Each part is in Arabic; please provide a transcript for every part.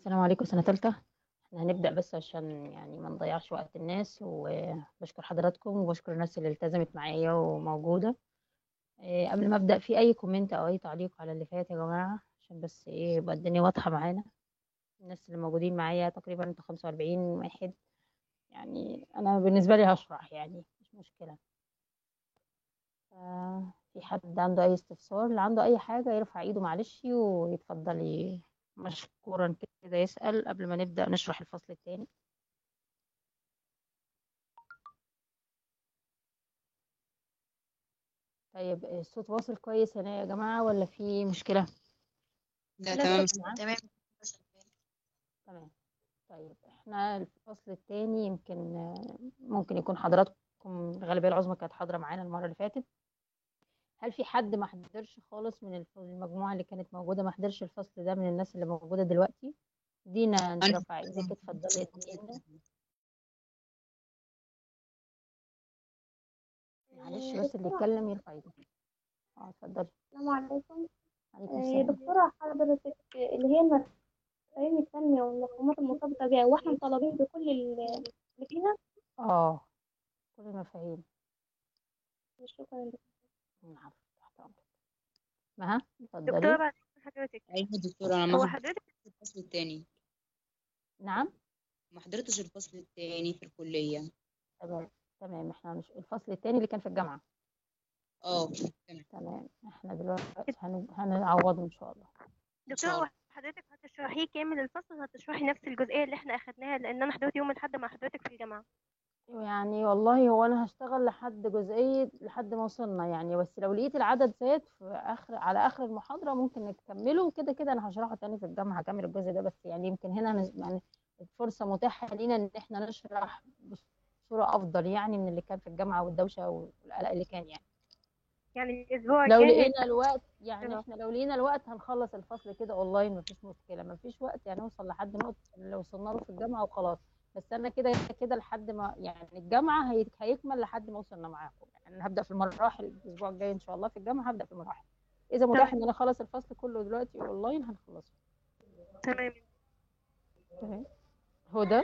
السلام عليكم سنة تالتة. احنا هنبدأ بس عشان يعني ما نضيعش وقت الناس، وبشكر حضراتكم وبشكر الناس اللي التزمت معايا وموجودة. قبل ما أبدأ، في أي كومنت أو أي تعليق على اللي فات يا جماعة؟ عشان بس يبقى الدنيا واضحة معانا. الناس اللي موجودين معايا تقريبا انتوا 45 واحد، يعني أنا بالنسبة لي هشرح يعني مش مشكلة. في حد عنده أي استفسار؟ اللي عنده أي حاجة يرفع إيده معلش ويتفضل مشكورا كده يسأل قبل ما نبدأ نشرح الفصل الثاني. طيب الصوت واصل كويس هنا يا جماعة ولا في مشكلة؟ لا لا تمام. شكرا تمام. تمام. طيب احنا الفصل الثاني يمكن ممكن يكون حضراتكم الغالبية العظمى كانت حاضرة معانا المرة اللي فاتت. هل في حد ما حضرش خالص من المجموعة اللي كانت موجودة، ما حضرش الفصل ده من الناس اللي موجودة دلوقتي؟ دينا انت أنا رافعة ايدك، اتفضلي يا دينا. معلش بس اللي دكتورة، يتكلم يرفع ايده. اتفضلي. السلام عليكم. عليكم يا السلام. دكتورة حضرتك اللي هي المفاهيم التنمية والمفهومات المرتبطة بها، واحنا مطالبين بكل اللي فيها. اه، كل المفاهيم. شكرا دكتورة. نعم، تحت امرك. مها دكتورة اتفضلي. بعد إذن حضرتك، أيوة دكتورة، أنا ما هو حضرتش حضرتك الفصل التاني. نعم. ما حضرتش الفصل التاني في الكلية. تمام. تمام، احنا مش الفصل الثاني اللي كان في الجامعة. اه تمام. تمام، احنا دلوقتي هنعوضه ان شاء الله. إن شاء دكتورة، الله. هو حضرتك هتشرحيه كامل الفصل ولا هتشرحي نفس الجزئية اللي احنا أخدناها؟ لأن أنا حضرت يوم الأحد مع حضرتك في الجامعة. يعني والله هو انا هشتغل لحد جزئية لحد ما وصلنا يعني، بس لو لقيت العدد زاد في على اخر المحاضرة ممكن نكمله، وكده كده انا هشرحه تاني في الجامعة، هكمل الجزء ده. بس يعني يمكن هنا يعني الفرصة متاحة لينا ان احنا نشرح بصورة افضل يعني من اللي كان في الجامعة والدوشة والقلق اللي كان يعني. يعني الأسبوع لو الجاي لقينا هيبقى الوقت يعني، دكتورة. احنا لو لقينا الوقت هنخلص الفصل كده اونلاين، مفيش مشكله. مفيش وقت يعني نوصل لحد نقطه اللي وصلنا له في الجامعه وخلاص. بس انا كده كده لحد ما يعني الجامعه هيكمل لحد ما وصلنا معاكم. يعني انا هبدا في المراحل الاسبوع الجاي ان شاء الله في الجامعه، هبدا في المراحل. اذا تمام متاح ان انا اخلص الفصل كله دلوقتي اونلاين هنخلصه. تمام. تمام. هدى.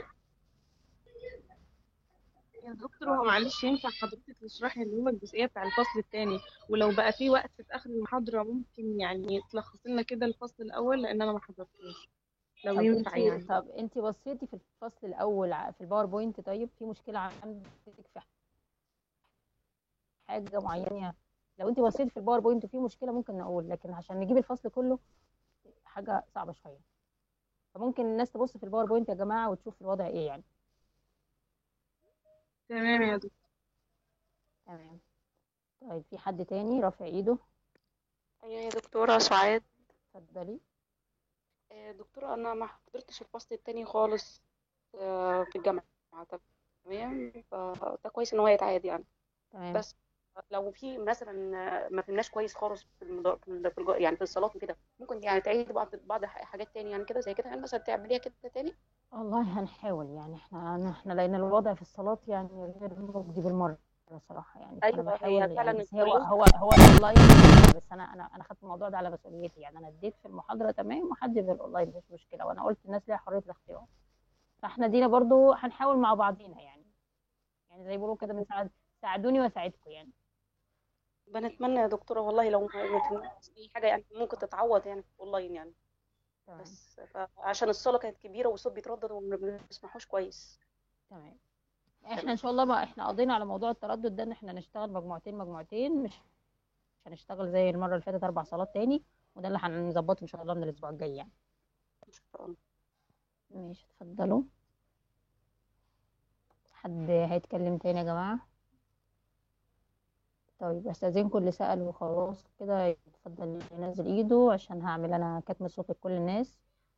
يا دكتور، هو معلش ينفع حضرتك تشرحي اللي هو الجزئية بتاع الفصل الثاني، ولو بقى في وقت في آخر المحاضرة ممكن يعني تلخصي لنا كده الفصل الأول، لأن أنا ما حضرتوش لو طب ينفع انت يعني. طب انت بصيتي في الفصل الاول في الباوربوينت؟ طيب في مشكله عندك في حاجه معينه؟ لو انت بصيتي في الباوربوينت وفي مشكله ممكن نقول، لكن عشان نجيب الفصل كله حاجه صعبه شويه. فممكن الناس تبص في الباوربوينت يا جماعه وتشوف الوضع ايه يعني. تمام يا دكتور. تمام. طيب في حد تاني رافع ايده؟ أيوة يا دكتورة سعاد. اتفضلي. دكتورة أنا ما حضرتش الفصل التاني خالص في الجامعة. تمام، فده كويس إن هو يتعاد يعني. تمام. بس لو في مثلا ما فهمناش كويس خالص يعني في الصلاة وكده، ممكن يعني تعيد بعض حاجات تاني يعني كده زي كده، يعني مثلا تعمليها كده تاني. والله هنحاول يعني، احنا لان الوضع في الصالات يعني غير مجدي بالمره صراحه يعني، فانا أيوة هي بحاول يعني. فعلا بس هو الكلية. هو هو الاونلاين مشكلة، بس انا خدت الموضوع ده على مسؤوليتي يعني. انا اديت في المحاضره تمام وحد في الاونلاين مش مشكله، وانا قلت الناس ليها حريه الاختيار. فاحنا دينا برضو هنحاول مع بعضينا يعني. يعني زي ما بيقولوا كده بنساعد، ساعدوني واساعدكم يعني. بنتمنى يا دكتورة والله لو ما فهمناش أي حاجة يعني ممكن تتعوض يعني أونلاين يعني. تمام. بس عشان الصالة كانت كبيرة والصوت بيتردد وما بنسمعوش كويس. تمام. احنا تمام. ان شاء الله ما احنا قضينا على موضوع التردد ده ان احنا نشتغل مجموعتين مجموعتين، مش هنشتغل زي المره اللي فاتت 4 صالات تاني. وده اللي هنظبطه ان شاء الله من الاسبوع الجاي يعني. إن شاء الله. ماشي، اتفضلوا. حد هيتكلم تاني يا جماعه؟ طيب استاذنكم اللي سأل وخلاص كده يتفضل ينزل ايده عشان هعمل انا كتم صوت لكل الناس.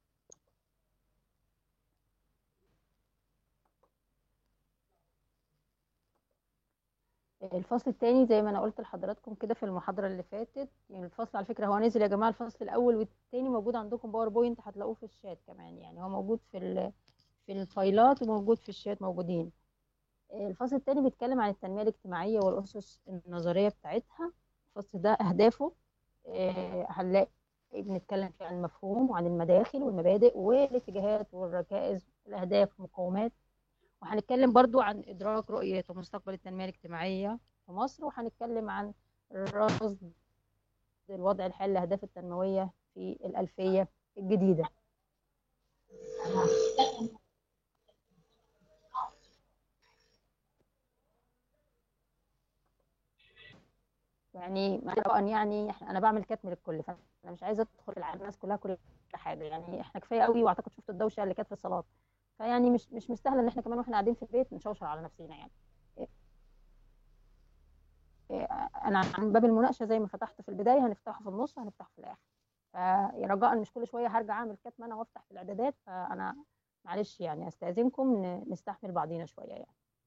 الفصل الثاني زي ما انا قلت لحضراتكم كده في المحاضره اللي فاتت، يعني الفصل على فكره هو نزل يا جماعه. الفصل الاول والثاني موجود عندكم باوربوينت، هتلاقوه في الشات كمان يعني. هو موجود في الفايلات وموجود في الشات موجودين. الفصل الثاني بيتكلم عن التنميه الاجتماعيه والاسس النظريه بتاعتها. الفصل ده اهدافه هنلاقي بنتكلم فيه عن المفهوم وعن المداخل والمبادئ والاتجاهات والركائز الأهداف والمقومات. وهنتكلم برضو عن إدراك رؤية ومستقبل التنمية الاجتماعية في مصر، وهنتكلم عن رصد الوضع الحالي للأهداف التنموية في الألفية الجديدة. يعني يعني انا بعمل كتم للكل، فانا مش عايزه ادخل على الناس كلها كل حاجه. يعني احنا كفايه قوي، واعتقد شفت الدوشه اللي كانت في الصالات، فيعني مش مستاهله ان احنا كمان واحنا قاعدين في البيت نشوشر على نفسنا يعني. انا عن باب المناقشه زي ما فتحت في البدايه هنفتحه في النص وهنفتحه في الاخر، فرجاء مش كل شويه هرجع اعمل كتم انا وافتح في الاعدادات. فانا معلش يعني استاذنكم نستحمل بعضينا شويه يعني.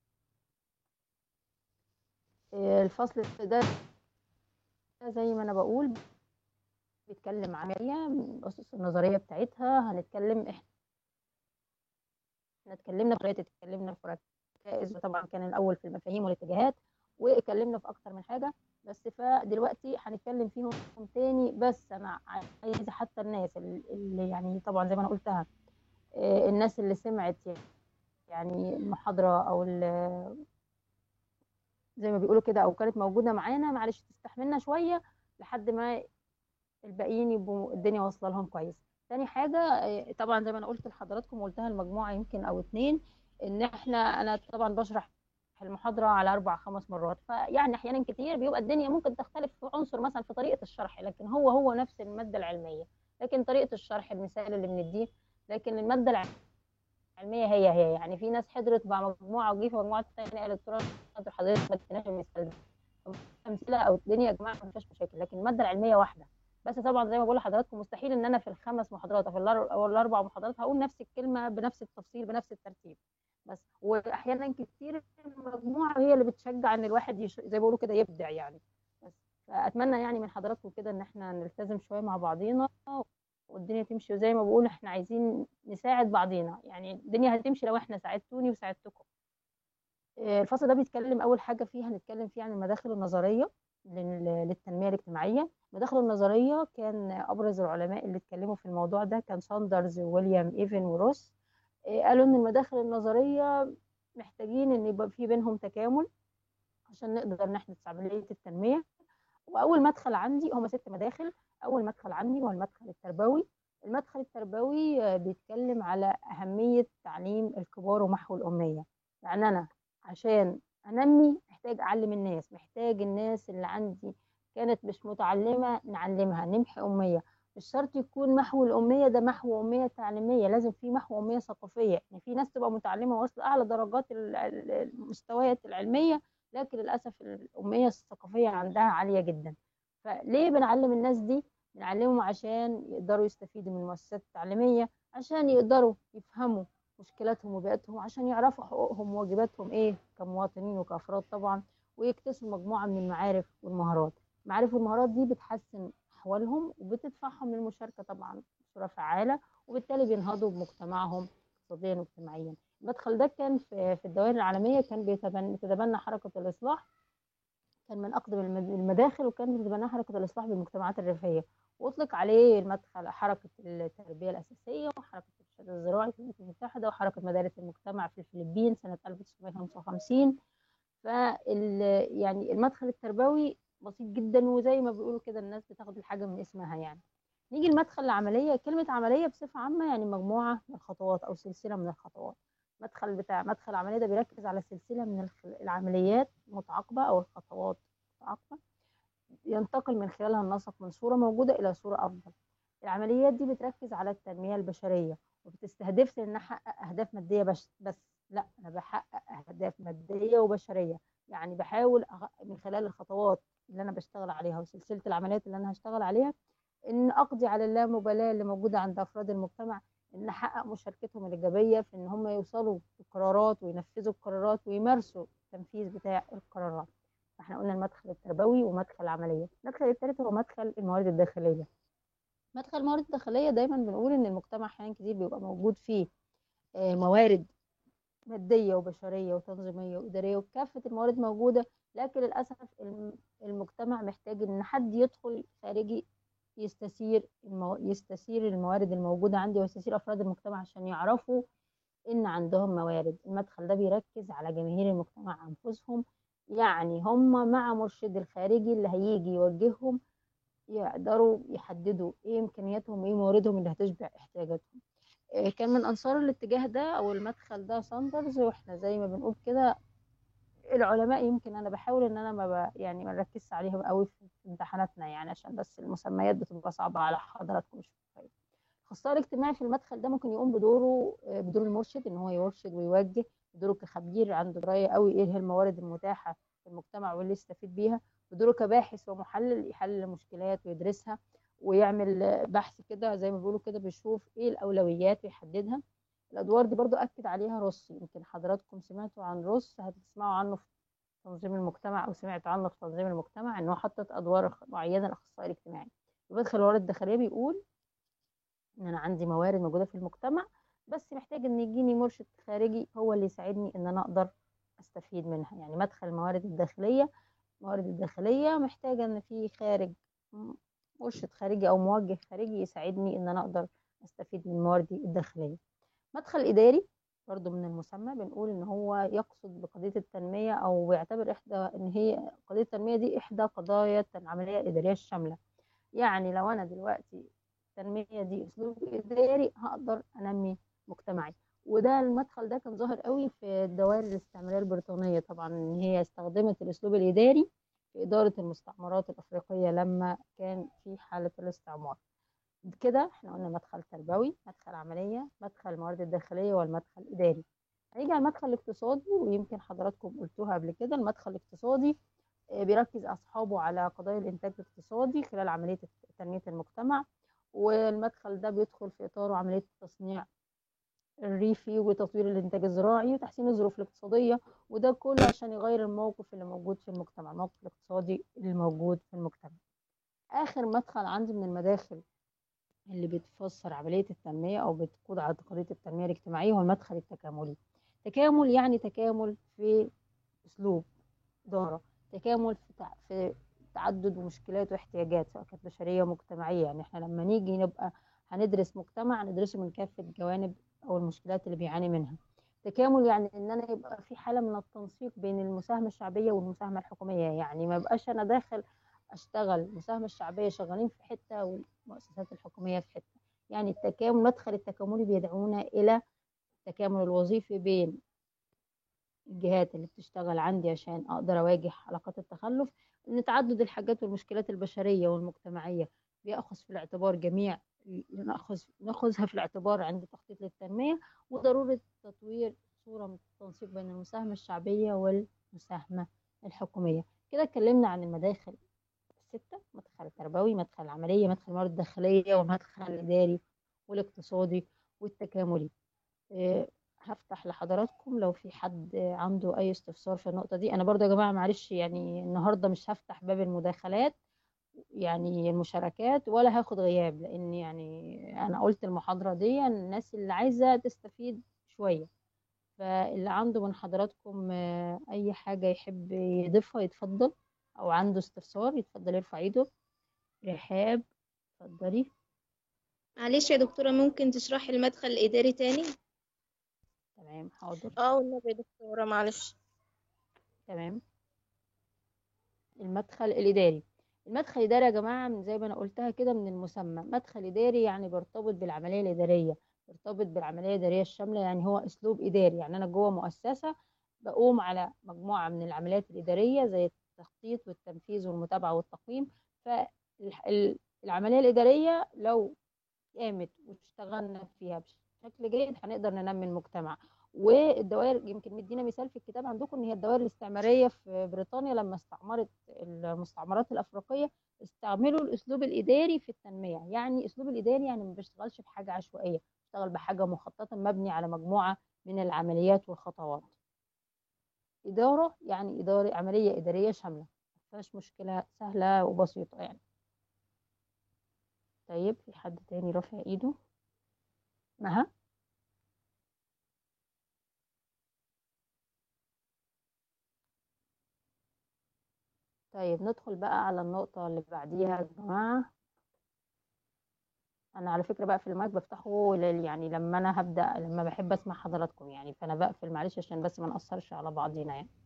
الفصل ده زي ما انا بقول بيتكلم عن الاسس النظريه بتاعتها. احنا اتكلمنا في طريقه، اتكلمنا في ركائز، وطبعا كان الاول في المفاهيم والاتجاهات، واتكلمنا في اكتر من حاجه. بس فدلوقتي هنتكلم فيهم تاني. بس انا عايزه حتى الناس اللي يعني طبعا زي ما انا قلتها، الناس اللي سمعت يعني المحاضره او زي ما بيقولوا كده او كانت موجوده معانا، معلش تستحملنا شويه لحد ما الباقيين يبقوا الدنيا واصله لهم كويس. تاني حاجه، طبعا زي ما انا قلت لحضراتكم وقلتها المجموعه يمكن او اتنين، ان انا طبعا بشرح المحاضره على 4 5 مرات، فيعني احيانا كتير بيبقى الدنيا ممكن تختلف في عنصر مثلا في طريقه الشرح، لكن هو نفس الماده العلميه، لكن طريقه الشرح المثال اللي بنديه، لكن الماده العلميه هي. يعني في ناس حضرت مع مجموعه وجي في مجموعه ثانيه قالت لنا انتوا حضرتك ما اديناش المثال ده، امثله او الدنيا يا جماعه ما فيهاش مشاكل، لكن الماده العلميه واحده. بس طبعا زي ما بقول لحضراتكم مستحيل ان انا في ال5 محاضرات او ال4 محاضرات هقول نفس الكلمه بنفس التفصيل بنفس الترتيب. بس واحيانا كتير المجموعه هي اللي بتشجع ان الواحد زي ما بيقولوا كده يبدع يعني. بس فاتمنى يعني من حضراتكم كده ان احنا نلتزم شويه مع بعضينا والدنيا تمشي. وزي ما بقول احنا عايزين نساعد بعضينا، يعني الدنيا هتمشي لو احنا ساعدتوني وساعدتكم. الفصل ده بيتكلم اول حاجه فيه هنتكلم فيه عن المداخل النظريه للتنميه الاجتماعيه. المداخل النظريه كان ابرز العلماء اللي اتكلموا في الموضوع ده كان ساندرز وويليام ايفن وروس. قالوا ان المداخل النظريه محتاجين ان يبقى في بينهم تكامل عشان نقدر نحدث عمليه التنميه. واول مدخل عندي هم 6 مداخل. اول مدخل عندي هو المدخل التربوي. المدخل التربوي بيتكلم على اهميه تعليم الكبار ومحو الاميه. يعني انا عشان انمي محتاج اعلم الناس، محتاج الناس اللي عندي كانت مش متعلمه نعلمها، نمحي اميه. مش شرط يكون محو الاميه ده محو اميه تعليميه، لازم في محو اميه ثقافيه. يعني في ناس تبقى متعلمه واصله اعلى درجات المستويات العلميه، لكن للاسف الاميه الثقافيه عندها عاليه جدا. فليه بنعلم الناس دي؟ بنعلمهم عشان يقدروا يستفيدوا من المؤسسات التعليميه، عشان يقدروا يفهموا مشكلاتهم وبيئتهم، عشان يعرفوا حقوقهم وواجباتهم ايه كمواطنين وكافراد طبعا، ويكتسبوا مجموعه من المعارف والمهارات. المعارف والمهارات دي بتحسن احوالهم وبتدفعهم للمشاركه طبعا بصوره فعاله، وبالتالي بينهضوا بمجتمعهم اقتصاديا واجتماعيا. المدخل ده كان في الدوائر العالميه كان بيتبنى حركه الاصلاح، كان من أقدم المداخل، وكان بيتبناها حركة الإصلاح بالمجتمعات الريفية، وأطلق عليه المدخل حركة التربية الأساسية وحركة الإرشاد الزراعي في الولايات المتحدة وحركة مدارس المجتمع في الفلبين سنة 1955. يعني المدخل التربوي بسيط جدا، وزي ما بيقولوا كده الناس بتاخد الحاجة من اسمها يعني. نيجي المدخل العملية. كلمة عملية بصفة عامة يعني مجموعة من الخطوات أو سلسلة من الخطوات. مدخل العملية ده بيركز على سلسلة من العمليات متعاقبة أو الخطوات متعاقبة، ينتقل من خلالها النسق من صورة موجودة إلى صورة أفضل. العمليات دي بتركز على التنمية البشرية، وبتستهدفش إن أحقق أهداف مادية بس لا، أنا بحقق أهداف مادية وبشرية. يعني بحاول من خلال الخطوات اللي أنا بشتغل عليها وسلسلة العمليات اللي أنا هشتغل عليها ان اقضي على اللامبالاه اللي موجوده عند افراد المجتمع، ان احقق مشاركتهم الايجابيه في ان هم يوصلوا للقرارات وينفذوا القرارات ويمارسوا التنفيذ بتاع القرارات. احنا قلنا المدخل التربوي ومدخل العمليه. المدخل الثالث هو مدخل الموارد الداخليه. مدخل الموارد الداخليه دايما بنقول ان المجتمع احيانا كتير بيبقى موجود فيه موارد ماديه وبشريه وتنظيميه واداريه وكافه الموارد موجوده، لكن للاسف المجتمع محتاج ان حد يدخل خارجي يستثير الموارد الموجودة عندي ويستثير أفراد المجتمع عشان يعرفوا إن عندهم موارد. المدخل ده بيركز على جماهير المجتمع أنفسهم، يعني هم مع مرشد الخارجي اللي هيجي يوجههم، يقدروا يحددوا إيه إمكانياتهم وإيه مواردهم اللي هتشبع احتياجاتهم. كان من أنصار الاتجاه ده أو المدخل ده ساندرز، وإحنا زي ما بنقول كده العلماء يمكن انا بحاول ان انا يعني ما نركزش عليهم قوي في امتحاناتنا، يعني عشان بس المسميات بتبقى صعبه على حضراتكم شويه. الاخصائي الاجتماعي في المدخل ده ممكن يقوم بدوره بدور المرشد، ان هو يرشد ويوجه، بدوره كخبير عنده درايه قوي ايه هي الموارد المتاحه في المجتمع واللي يستفيد بيها، بدوره كباحث ومحلل يحلل المشكلات ويدرسها ويعمل بحث كده زي ما بيقولوا كده، بيشوف ايه الاولويات ويحددها. الادوار دي برضو اكد عليها روس، يمكن حضراتكم سمعتوا عن روس، هتسمعوا عنه في تنظيم المجتمع او سمعتوا عنه في تنظيم المجتمع، ان هو حطت ادوار معينه للاخصائي الاجتماعي. بدخل الموارد الداخليه بيقول ان انا عندي موارد موجوده في المجتمع، بس محتاج ان يجيني مرشد خارجي هو اللي يساعدني ان انا اقدر استفيد منها. يعني مدخل الموارد الداخليه، الموارد الداخليه محتاجه ان في خارج، مرشد خارجي او موجه خارجي يساعدني ان انا اقدر استفيد من مواردي الداخليه. مدخل إداري برضو من المسمى بنقول إن هو يقصد بقضية التنمية أو بيعتبر إن هي قضية التنمية دي إحدى قضايا العملية الإدارية الشاملة. يعني لو أنا دلوقتي التنمية دي أسلوب إداري هقدر أنمي مجتمعي. وده المدخل ده كان ظاهر قوي في الدوائر الاستعمارية البريطانية، طبعا إن هي استخدمت الأسلوب الإداري في إدارة المستعمرات الأفريقية لما كان في حالة الاستعمار. كده احنا قلنا مدخل تربوي، مدخل عملية، مدخل الموارد الداخلية، والمدخل الإداري. هنيجي على المدخل الاقتصادي، ويمكن حضراتكم قلتوها قبل كده. المدخل الاقتصادي بيركز أصحابه على قضايا الإنتاج الاقتصادي خلال عملية تنمية المجتمع، والمدخل ده بيدخل في إطاره عملية التصنيع الريفي وتطوير الإنتاج الزراعي وتحسين الظروف الاقتصادية، وده كله عشان يغير الموقف اللي موجود في المجتمع، الموقف الاقتصادي اللي موجود في المجتمع. آخر مدخل عندي من المداخل اللي بتفسر عملية التنمية أو بتقود على قضية التنمية الاجتماعية هو المدخل التكاملي. تكامل يعني تكامل في أسلوب إدارة، تكامل في تعدد ومشكلات واحتياجات سواء كانت بشرية ومجتمعية. يعني احنا لما نيجي نبقى هندرس مجتمع ندرسه من كافة جوانب أو المشكلات اللي بيعاني منها. تكامل يعني ان انا يبقى في حاله من التنسيق بين المساهمه الشعبيه والمساهمه الحكوميه، يعني ما يبقاش انا داخل اشتغل المساهمه الشعبيه شغالين في حته والمؤسسات الحكوميه في حته. يعني التكامل، المدخل التكاملي بيدعونا الى التكامل الوظيفي بين الجهات اللي بتشتغل عندي عشان اقدر اواجه حلقات التخلف، ان تعدد الحاجات والمشكلات البشريه والمجتمعيه بيأخذ في الاعتبار جميع، ناخذها في الاعتبار عند تخطيط للتنميه، وضروره تطوير صوره من التنسيق بين المساهمه الشعبيه والمساهمه الحكوميه. كده اتكلمنا عن المداخل الستة: مدخل تربوي، مدخل عملية، مدخل موارد داخلية، ومدخل إداري والاقتصادي والتكاملي. هفتح لحضراتكم لو في حد عنده أي استفسار في النقطة دي. أنا برضو يا جماعة معلش يعني النهاردة مش هفتح باب المداخلات يعني المشاركات ولا هاخد غياب، لأن يعني أنا قلت المحاضرة دي الناس اللي عايزة تستفيد شوية. فاللي عنده من حضراتكم أي حاجة يحب يضيفها يتفضل، أو عنده استفسار يتفضل يرفع ايده. رحاب، اتفضلي. معلش يا دكتورة، ممكن تشرحي المدخل الإداري تاني؟ تمام، حاضر. والنبي يا دكتورة معلش. تمام. المدخل الإداري، المدخل الإداري يا جماعة من زي ما أنا قلتها كده من المسمى، مدخل إداري يعني بيرتبط بالعملية الإدارية، بيرتبط بالعملية الإدارية الشاملة. يعني هو أسلوب إداري، يعني أنا جوه مؤسسة بقوم على مجموعة من العمليات الإدارية زي التخطيط والتنفيذ والمتابعة والتقييم. فالعملية الإدارية لو قامت واشتغلنا فيها بشكل جيد هنقدر ننمي المجتمع. والدوائر يمكن مدينا مثال في الكتاب عندكم ان هي الدوائر الاستعماريه في بريطانيا لما استعمرت المستعمرات الافريقيه استعملوا الاسلوب الاداري في التنميه. يعني اسلوب الاداري يعني ما بيشتغلش بحاجه عشوائيه، بيشتغل بحاجه مخططه مبني على مجموعه من العمليات والخطوات. اداره يعني اداره، عمليه اداريه شامله، ما فيهاش مشكله، سهله وبسيطه يعني. طيب في حد تاني رافع ايده؟ مها. طيب ندخل بقى على النقطة اللي بعديها يا جماعة. انا على فكره بقفل المايك بفتحه يعني لما انا هبدا، لما بحب اسمع حضراتكم يعني، فانا بقفل معلش عشان بس ما نأثرش على بعضينا يعني.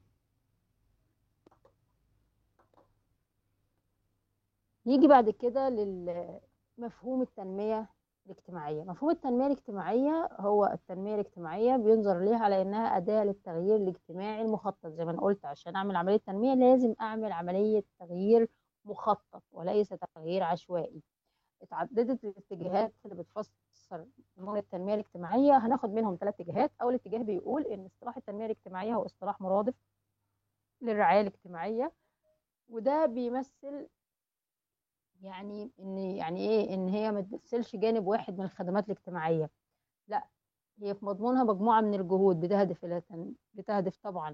نيجي بعد كده لمفهوم التنميه الاجتماعيه. مفهوم التنميه الاجتماعيه هو التنميه الاجتماعيه بينظر ليها على انها اداه للتغيير الاجتماعي المخطط. زي ما انا قلت، عشان اعمل عمليه تنميه لازم اعمل عمليه تغيير مخطط وليس تغيير عشوائي. اتعددت الاتجاهات اللي بتفسر مفهوم التنميه الاجتماعيه، هناخد منهم 3 اتجاهات. اول اتجاه بيقول ان اصطلاح التنميه الاجتماعيه هو اصطلاح مرادف للرعايه الاجتماعيه، وده بيمثل يعني ايه، ان هي ما تمثلش جانب واحد من الخدمات الاجتماعيه، لا، هي في مضمونها مجموعه من الجهود بتهدف طبعا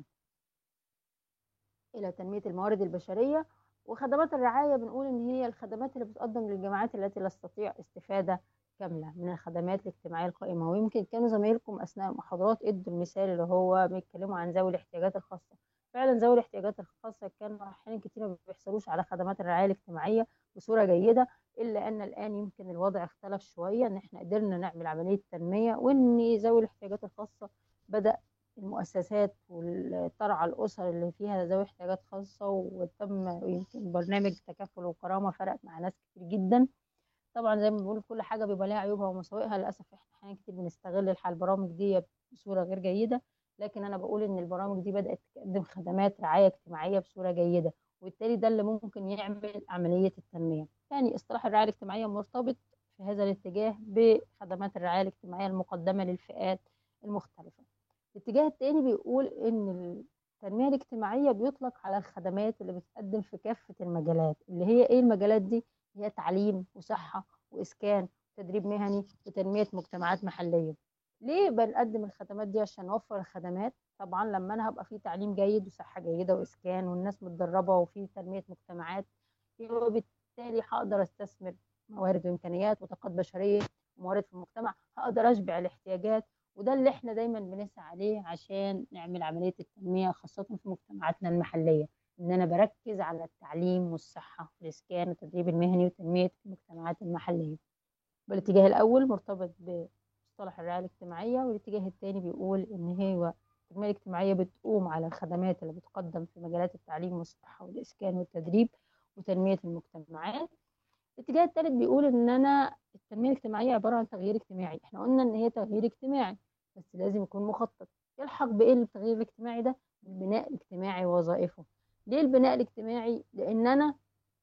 الى تنميه الموارد البشريه. وخدمات الرعايه بنقول ان هي الخدمات اللي بتقدم للجماعات التي لا تستطيع استفاده كامله من الخدمات الاجتماعيه القائمه. ويمكن كانوا زمايلكم اثناء المحاضرات ادوا المثال اللي هو بيتكلموا عن ذوي الاحتياجات الخاصه. فعلا ذوي الاحتياجات الخاصه كانوا احيانا كتير ما بيحصلوش على خدمات الرعايه الاجتماعيه بصوره جيده، الا ان الان يمكن الوضع اختلف شويه، ان احنا قدرنا نعمل عمليه تنميه، وان ذوي الاحتياجات الخاصه بدأ المؤسسات والترعى الأسر اللي فيها ذوي احتياجات خاصة، وتم يمكن برنامج تكافل وكرامة فرقت مع ناس كتير جدا. طبعا زي ما بنقول كل حاجة بيبقى لها عيوبها ومساوئها، للأسف احنا أحيانا كتير بنستغل البرامج دي بصورة غير جيدة، لكن أنا بقول إن البرامج دي بدأت تقدم خدمات رعاية اجتماعية بصورة جيدة، وبالتالي ده اللي ممكن يعمل عملية التنمية. يعني اصطلاح الرعاية الاجتماعية مرتبط في هذا الاتجاه بخدمات الرعاية الاجتماعية المقدمة للفئات المختلفة. الاتجاه التاني بيقول إن التنمية الاجتماعية بيطلق على الخدمات اللي بتقدم في كافة المجالات. اللي هي إيه المجالات دي؟ هي تعليم وصحة وإسكان وتدريب مهني وتنمية مجتمعات محلية. ليه بنقدم الخدمات دي؟ عشان نوفر الخدمات. طبعا لما أنا هبقى في تعليم جيد وصحة جيدة وإسكان والناس متدربة وفي تنمية مجتمعات، يبقى بالتالي هقدر استثمر موارد وإمكانيات وطاقات بشرية وموارد في المجتمع، هقدر أشبع الاحتياجات. وده اللي احنا دايما بنسعى عليه عشان نعمل عملية التنمية خاصة في مجتمعاتنا المحلية، ان انا بركز على التعليم والصحة والاسكان والتدريب المهني وتنمية المجتمعات المحلية. والاتجاه الاول مرتبط بمصطلح الرعاية الاجتماعية، والاتجاه الثاني بيقول ان هي التنمية الاجتماعية بتقوم على الخدمات اللي بتقدم في مجالات التعليم والصحة والاسكان والتدريب وتنمية المجتمعات. الاتجاه الثالث بيقول ان انا التنميه الاجتماعيه عباره عن تغيير اجتماعي. احنا قلنا ان هي تغيير اجتماعي بس لازم يكون مخطط. يلحق بايه التغيير الاجتماعي ده؟ البناء الاجتماعي ووظائفه. ليه البناء الاجتماعي؟ لان انا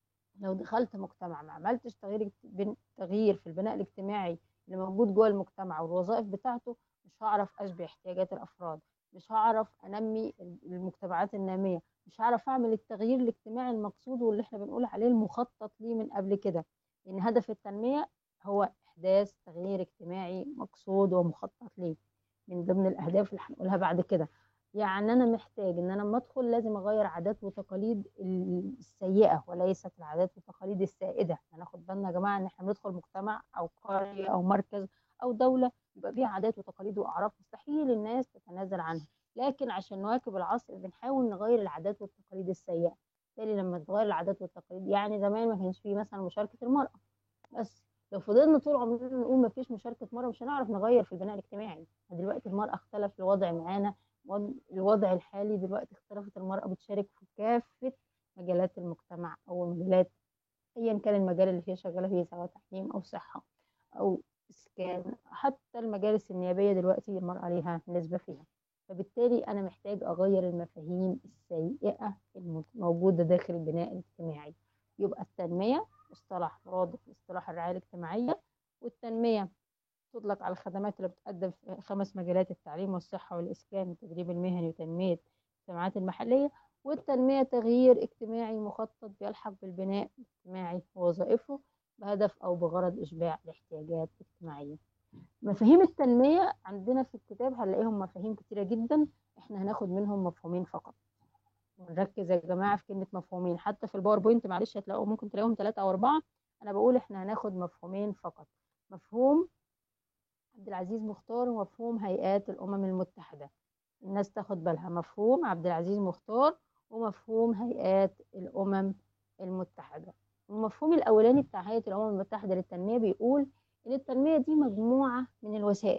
لو دخلت مجتمع ما عملتش تغيير في البناء الاجتماعي اللي موجود جوه المجتمع والوظائف بتاعته، مش هعرف اشبع احتياجات الافراد، مش هعرف انمي المجتمعات الناميه، مش هعرف اعمل التغيير الاجتماعي المقصود واللي احنا بنقول عليه المخطط ليه من قبل كده. لان هدف التنميه هو احداث تغيير اجتماعي مقصود ومخطط ليه، من ضمن الاهداف اللي هنقولها بعد كده. يعني انا محتاج ان انا لما ادخل لازم اغير عادات وتقاليد السيئه وليست العادات والتقاليد السائده. هناخد بالنا يا جماعه ان احنا بندخل مجتمع او قريه او مركز او دوله يبقى فيها عادات وتقاليد واعراف مستحيل الناس تتنازل عنها، لكن عشان نواكب العصر بنحاول نغير العادات والتقاليد السيئه. بالتالي لما تغير العادات والتقاليد، يعني زمان ما كانش فيه مثلا مشاركه المراه، بس لو فضلنا طول عمرنا نقول ما فيش مشاركه مرأة مش هنعرف نغير في البناء الاجتماعي. دلوقتي المرأة اختلف الوضع معانا، الوضع الحالي دلوقتي اختلفت، المرأة بتشارك في كافة مجالات المجتمع أو مجالات أيا كان المجال اللي هي شغالة فيه، سواء تعليم أو صحة أو إسكان، حتى المجالس النيابية دلوقتي المرأة ليها نسبة فيها. فبالتالي أنا محتاج أغير المفاهيم السيئة الموجودة داخل البناء الاجتماعي. يبقى التنمية مصطلح مرادف لاصطلاح الرعاية الاجتماعية، والتنمية تطلق على الخدمات اللي بتقدم في 5 مجالات: التعليم والصحة والإسكان والتدريب المهني وتنمية المجتمعات المحلية. والتنمية تغيير اجتماعي مخطط بيلحق بالبناء الاجتماعي ووظائفه بهدف أو بغرض إشباع الاحتياجات الاجتماعية. مفاهيم التنمية عندنا في الكتاب هنلاقيهم مفاهيم كتيرة جدا، احنا هناخد منهم مفهومين فقط. ونركز يا جماعة في كلمة مفهومين، حتى في الباوربوينت معلش هتلاقوا ممكن تلاقيهم 3 أو 4. أنا بقول احنا هناخد مفهومين فقط: مفهوم عبد العزيز مختار ومفهوم هيئات الأمم المتحدة. الناس تاخد بالها، مفهوم عبد العزيز مختار ومفهوم هيئات الأمم المتحدة. المفهوم الأولاني بتاع هيئة الأمم المتحدة للتنمية بيقول إن التنمية دي مجموعة من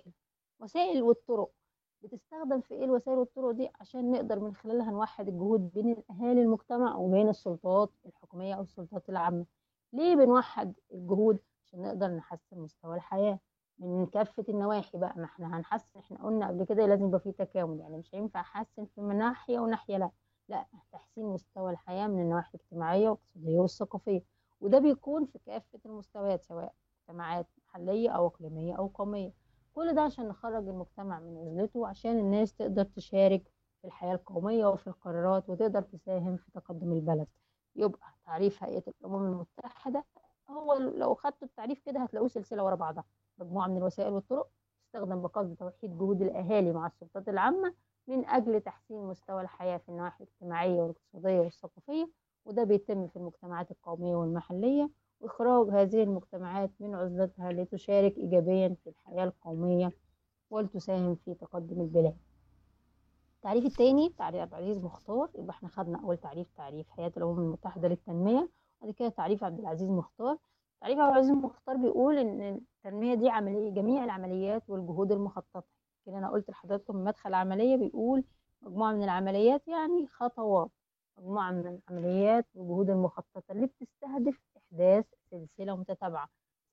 وسائل والطرق. بتستخدم في إيه الوسائل والطرق دي؟ عشان نقدر من خلالها نوحد الجهود بين أهالي المجتمع وبين السلطات الحكومية أو السلطات العامة. ليه بنوحد الجهود؟ عشان نقدر نحسن مستوى الحياة من كافة النواحي بقى. ما احنا هنحسن، احنا قلنا قبل كده لازم يبقى فيه تكامل، يعني مش هينفع احسن في ناحية وناحية لا، تحسين مستوى الحياة من النواحي الاجتماعية والاقتصادية والثقافية. وده بيكون في كافة المستويات، سواء مجتمعات محلية أو إقليمية أو قومية. كل ده عشان نخرج المجتمع من عزلته، عشان الناس تقدر تشارك في الحياة القومية وفي القرارات، وتقدر تساهم في تقدم البلد. يبقى تعريف هيئة الأمم المتحدة، هو لو خدتوا التعريف كده هتلاقوه سلسلة ورا بعضها: مجموعة من الوسائل والطرق تستخدم بقصد توحيد جهود الأهالي مع السلطات العامة من أجل تحسين مستوى الحياة في النواحي الاجتماعية والاقتصادية والثقافية. وده بيتم في المجتمعات القومية والمحلية، وإخراج هذه المجتمعات من عزلتها لتشارك إيجابيا في الحياة القومية ولتساهم في تقدم البلاد. التعريف الثاني تعريف عبد العزيز مختار. يبقى احنا خدنا أول تعريف هيئة الأمم المتحدة للتنمية، بعد كده تعريف عبد العزيز مختار. تعريف عبد العزيز مختار بيقول إن التنمية دي جميع العمليات والجهود المخططة. كده أنا قلت لحضراتكم مدخل عملية بيقول مجموعة من العمليات، يعني خطوات، مجموعة من العمليات والجهود المخططة اللي بتستهدف إحداث سلسلة متتابعة.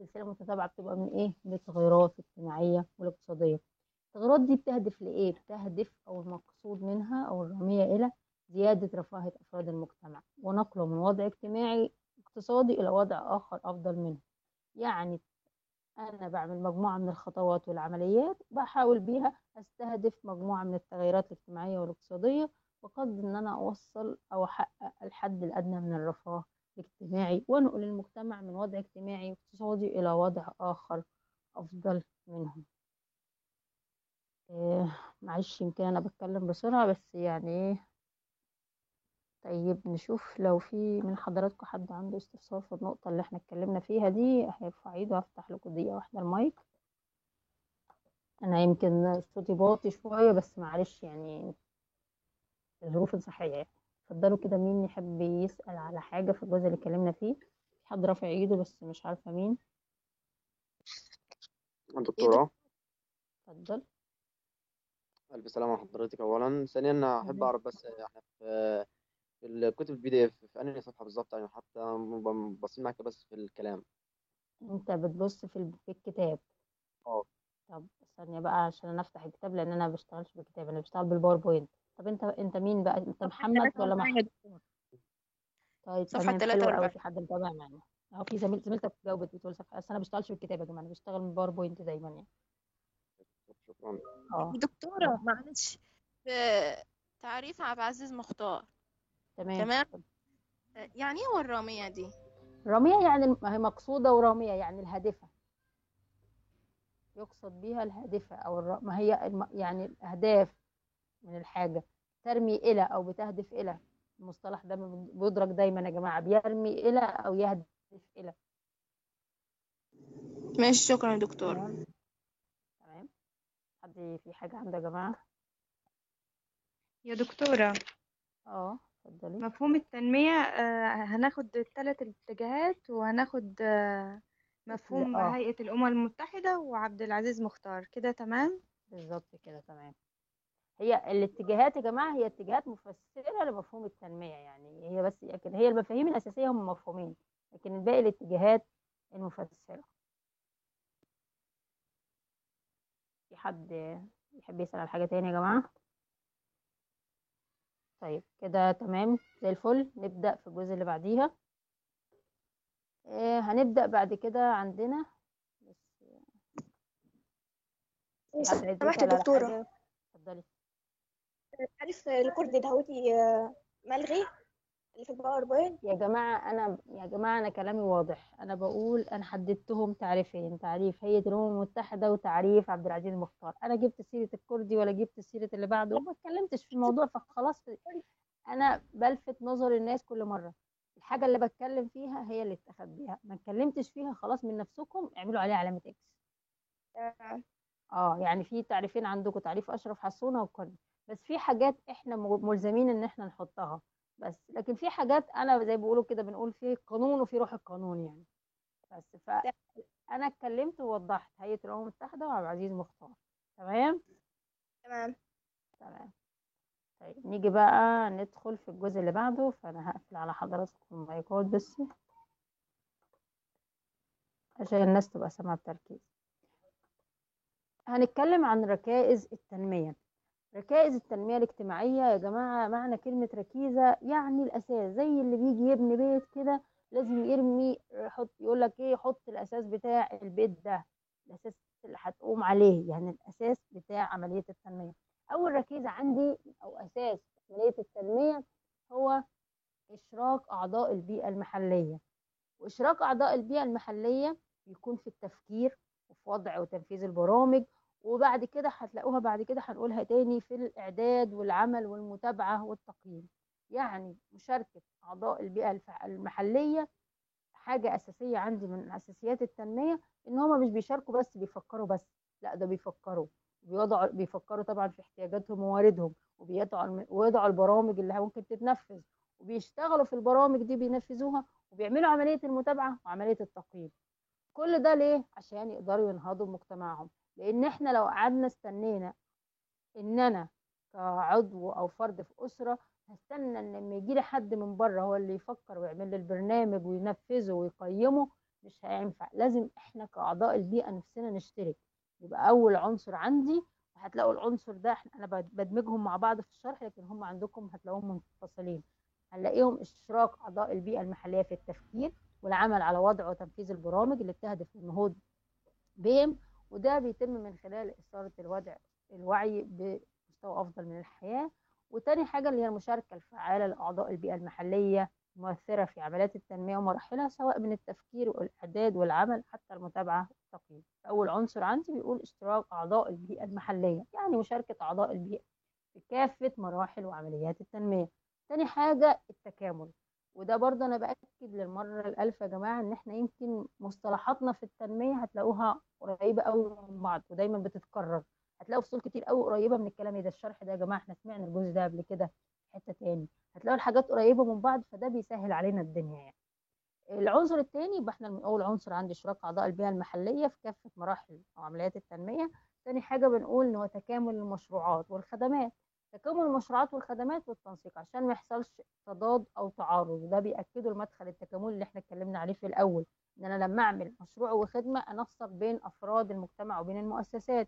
بتبقى من إيه؟ من التغيرات الاجتماعية والاقتصادية. التغيرات دي بتهدف لإيه؟ بتهدف أو المقصود منها أو الرامية إلى زيادة رفاهية أفراد المجتمع ونقله من وضع اجتماعي اقتصادي إلى وضع آخر أفضل منه. يعني أنا بعمل مجموعة من الخطوات والعمليات بحاول بيها أستهدف مجموعة من التغيرات الاجتماعية والاقتصادية، بقصد إن أنا أوصل أو أحقق الحد الأدنى من الرفاه الاجتماعي، وأنقل المجتمع من وضع اجتماعي واقتصادي إلى وضع آخر أفضل منه. معلش يمكن أنا بتكلم بسرعة بس يعني إيه. طيب نشوف لو في من حضراتكم حد عنده استفسار في النقطة اللي احنا اتكلمنا فيها دي، هيرفع ايده وهفتح لكم دقيقة واحدة المايك. أنا يمكن صوتي باطي شوية بس معلش يعني الظروف الصحية يعني. اتفضلوا كده، مين يحب يسأل على حاجة في الجزء اللي اتكلمنا فيه؟ في حد رافع ايده بس مش عارفة مين. دكتورة، اتفضل. ألف سلامة على حضرتك. أولا، ثانيا أحب أعرف بس إحنا في الكتب PDF في أنهي صفحة بالظبط؟ يعني حتى باصين معاك بس في الكلام. انت بتبص في الكتاب. اه. طب ثانية بقى عشان انا افتح الكتاب، لان انا ما بشتغلش بالكتاب، انا بشتغل بالباوربوينت. طب انت مين بقى؟ انت محمد ولا 43 يا دكتور. طيب صفحة تمام، حلو قوي، 43. في حد متابع معانا اهو. في زميلتك جاوبت بتقول صفحة، اصل انا ما بشتغلش بالكتاب يا جماعة، انا بشتغل بالباوربوينت دايما يعني. شكرا. اه دكتورة معلش، في تعريف عبد العزيز مختار تمام. تمام. يعني ايه هو الرامية دي؟ رامية يعني ما هي مقصودة، ورامية يعني الهادفة، يقصد بيها الهادفة أو ما هي يعني الأهداف من الحاجة ترمي إلى أو بتهدف إلى. المصطلح ده بيدرك دايما يا جماعة، بيرمي إلى أو يهدف إلى. ماشي، شكرا يا دكتور. تمام تمام. حد في حاجة عنده يا جماعة؟ يا دكتورة، اه اتفضلي. مفهوم التنمية هناخد الثلاث الاتجاهات، وهناخد مفهوم اه هيئة الأمم المتحدة وعبد العزيز مختار، كده تمام؟ بالظبط كده تمام. هي الاتجاهات يا جماعة هي اتجاهات مفسرة لمفهوم التنمية، يعني هي بس، لكن هي المفاهيم الأساسية هم مفهومين، لكن الباقي الاتجاهات المفسرة. في حد يحب يسأل على حاجة تاني يا جماعة؟ طيب كده تمام زي الفل. نبدأ في الجزء اللي بعديها. هنبدأ بعد كده عندنا بس. في حد عايز سمحت يا يسأل على دكتورة، حاجة؟ اتفضلي. تعريف الكردي دهوتي ملغي اللي في الباوربوينت. يا جماعة أنا كلامي واضح. أنا بقول أنا حددتهم تعريفين: تعريف هيئة الأمم المتحدة وتعريف عبد العزيز مختار. أنا جبت سيرة الكردي ولا جبت سيرة اللي بعده وما اتكلمتش في الموضوع، فخلاص. أنا بلفت نظر الناس كل مرة، الحاجة اللي بتكلم فيها هي اللي اتخذ بيها، ما اتكلمتش فيها خلاص من نفسكم اعملوا عليها علامة اكس. يعني في تعريفين عندكم: تعريف أشرف حسونة وكردي، بس في حاجات احنا ملزمين ان احنا نحطها بس، لكن في حاجات انا زي بيقولوا كده بنقول في قانون وفي روح القانون يعني. بس انا اتكلمت ووضحت هيئة الامم المتحدة وعبد العزيز مختار. تمام. تمام. تمام. طيب نيجي بقى ندخل في الجزء اللي بعده، فانا هقفل على حضراتكم المايكات بس عشان الناس تبقى سامعة بتركيز. هنتكلم عن ركائز التنمية. ركائز التنمية الاجتماعية يا جماعة، معنى كلمة ركيزة يعني الأساس، زي اللي بيجي يبني بيت كده لازم يرمي يقول لك ايه، حط الأساس بتاع البيت ده، الأساس اللي هتقوم عليه، يعني الأساس بتاع عملية التنمية. أول ركيزة عندي أو أساس عملية التنمية هو إشراك أعضاء البيئة المحلية. وإشراك أعضاء البيئة المحلية يكون في التفكير وفي وضع وتنفيذ البرامج، وبعد كده هتلاقوها بعد كده هنقولها تاني في الإعداد والعمل والمتابعة والتقييم. يعني مشاركة أعضاء البيئة المحلية حاجة أساسية عندي من أساسيات التنمية. إن هما مش بيشاركوا بس بيفكروا بس، لا ده بيفكروا، بيفكروا طبعا في احتياجاتهم ومواردهم، ويضعوا البرامج اللي ممكن تتنفذ، وبيشتغلوا في البرامج دي بينفذوها، وبيعملوا عملية المتابعة وعملية التقييم. كل ده ليه؟ عشان يقدروا ينهضوا بمجتمعهم. لأن احنا لو قعدنا استنينا ان انا كعضو او فرد في اسره هستنى ان لما يجي لي حد من بره هو اللي يفكر ويعمل لي البرنامج وينفذه ويقيمه، مش هينفع. لازم احنا كاعضاء البيئه نفسنا نشترك، يبقى اول عنصر عندي. وهتلاقوا العنصر ده انا بدمجهم مع بعض في الشرح، لكن هم عندكم هتلاقوهم منفصلين. هنلاقيهم اشتراك اعضاء البيئه المحليه في التفكير والعمل على وضع وتنفيذ البرامج اللي بتهدف للنهوض بهم، وده بيتم من خلال إثارة الوعي بمستوى أفضل من الحياة. وتاني حاجة اللي هي المشاركة الفعالة لأعضاء البيئة المحلية مؤثرة في عمليات التنمية ومراحلها، سواء من التفكير والإعداد والعمل حتى المتابعة والتقييم. أول عنصر عندي بيقول اشتراك أعضاء البيئة المحلية، يعني مشاركة أعضاء البيئة في كافة مراحل وعمليات التنمية. تاني حاجة التكامل، وده برضه أنا بأكد للمرة الألف يا جماعة إن إحنا يمكن مصطلحاتنا في التنمية هتلاقوها قريبة قوي من بعض ودايما بتتكرر. هتلاقوا فصول كتير قوي قريبة من الكلام ده. الشرح ده يا جماعة إحنا سمعنا الجزء ده قبل كده في حتة تاني، هتلاقوا الحاجات قريبة من بعض، فده بيسهل علينا الدنيا يعني. العنصر الثاني يبقى احنا من اول عنصر عندي اشراك اعضاء البيئه المحليه في كافه مراحل او عمليات التنميه. ثاني حاجه بنقول ان هو تكامل المشروعات والخدمات. تكامل المشروعات والخدمات والتنسيق عشان ما يحصلش تضاد او تعارض، وده بياكده المدخل التكاملي اللي احنا اتكلمنا عليه في الاول. ان انا لما اعمل مشروع وخدمه انسق بين افراد المجتمع وبين المؤسسات،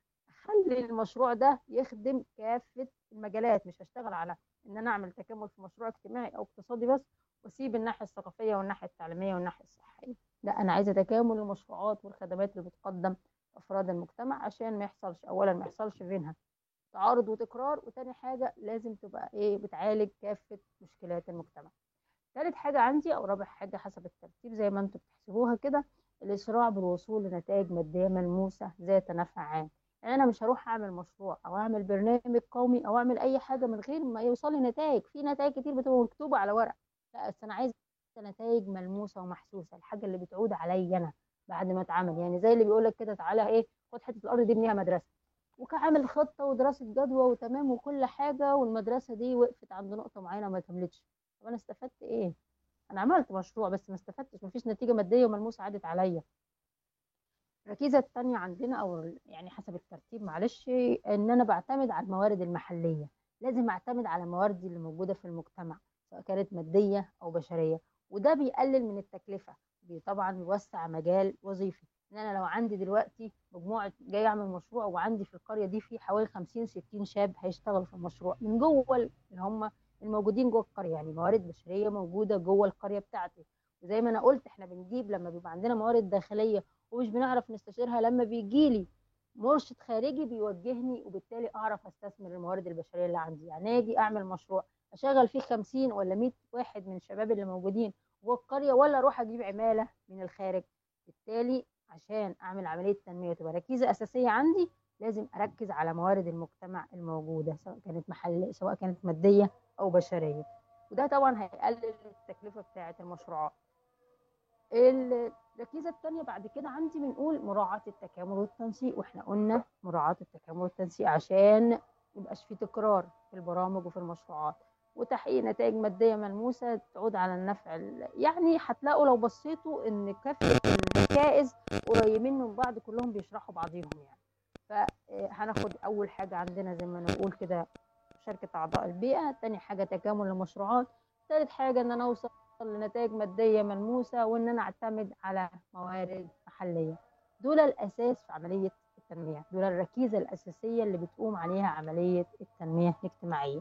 اخلي المشروع ده يخدم كافه المجالات. مش هشتغل على ان انا اعمل تكامل في مشروع اجتماعي او اقتصادي بس واسيب الناحيه الثقافيه والناحيه التعليميه والناحيه الصحيه. لا، انا عايزه تكامل المشروعات والخدمات اللي بتقدم افراد المجتمع عشان ما يحصلش، اولا ما يحصلش بينها تعارض وتكرار، وتاني حاجه لازم تبقى ايه، بتعالج كافه مشكلات المجتمع. ثالث حاجه عندي او رابع حاجه حسب الترتيب زي ما انتم بتحسبوها كده، الاسراع بالوصول لنتائج ماديه ملموسه ذات نفع عام. يعني انا مش هروح اعمل مشروع او اعمل برنامج قومي او اعمل اي حاجه من غير ما يوصل لي نتائج. في نتائج كتير بتبقى مكتوبه على ورق، لا بس انا عايز نتائج ملموسه ومحسوسه، الحاجه اللي بتعود عليا انا بعد ما اتعمل. يعني زي اللي بيقول لك كده، تعالى ايه، خد حته الارض دي ابنيها مدرسه، وكعمل خطه ودراسه جدوى وتمام وكل حاجه، والمدرسه دي وقفت عند نقطه معينه وما كملتش. طب انا استفدت ايه؟ انا عملت مشروع بس ما استفدتش، مفيش نتيجه ماديه وملموسه عدت عليا. الركيزه الثانيه عندنا او يعني حسب الترتيب معلش، ان انا بعتمد على الموارد المحليه. لازم اعتمد على الموارد اللي موجوده في المجتمع سواء كانت ماديه او بشريه، وده بيقلل من التكلفه، طبعا بيوسع مجال وظيفي. ان انا لو عندي دلوقتي مجموعه جاي اعمل مشروع، وعندي في القريه دي في حوالي 50 60 شاب هيشتغلوا في المشروع من جوه اللي هم الموجودين جوه القريه، يعني موارد بشريه موجوده جوه القريه بتاعتي. وزي ما انا قلت احنا بنجيب لما بيبقى عندنا موارد داخليه ومش بنعرف نستشيرها، لما بيجي لي مرشد خارجي بيوجهني، وبالتالي اعرف استثمر الموارد البشريه اللي عندي. يعني اجي اعمل مشروع اشغل فيه 50 ولا 100 واحد من الشباب اللي موجودين جوه القريه، ولا اروح اجيب عماله من الخارج. بالتالي عشان اعمل عمليه تنميه تبقى ركيزه اساسيه عندي، لازم اركز على موارد المجتمع الموجوده سواء كانت محليه سواء كانت ماديه او بشريه، وده طبعا هيقلل التكلفه بتاعه المشروعات. الركيزه الثانيه بعد كده عندي بنقول مراعاه التكامل والتنسيق، واحنا قلنا مراعاه التكامل والتنسيق عشان ما يبقاش في تكرار في البرامج وفي المشروعات. وتحقيق نتائج مادية ملموسة تعود على النفع يعني هتلاقوا لو بصيتوا ان كافة الركائز قريبين من بعض، كلهم بيشرحوا بعضيهم يعني. فهناخد اول حاجة عندنا زي ما نقول كده مشاركة اعضاء البيئة، تاني حاجة تكامل المشروعات، تالت حاجة ان انا اوصل لنتائج مادية ملموسة، وان انا اعتمد على موارد محلية. دول الاساس في عملية التنمية، دول الركيزة الاساسية اللي بتقوم عليها عملية التنمية الاجتماعية.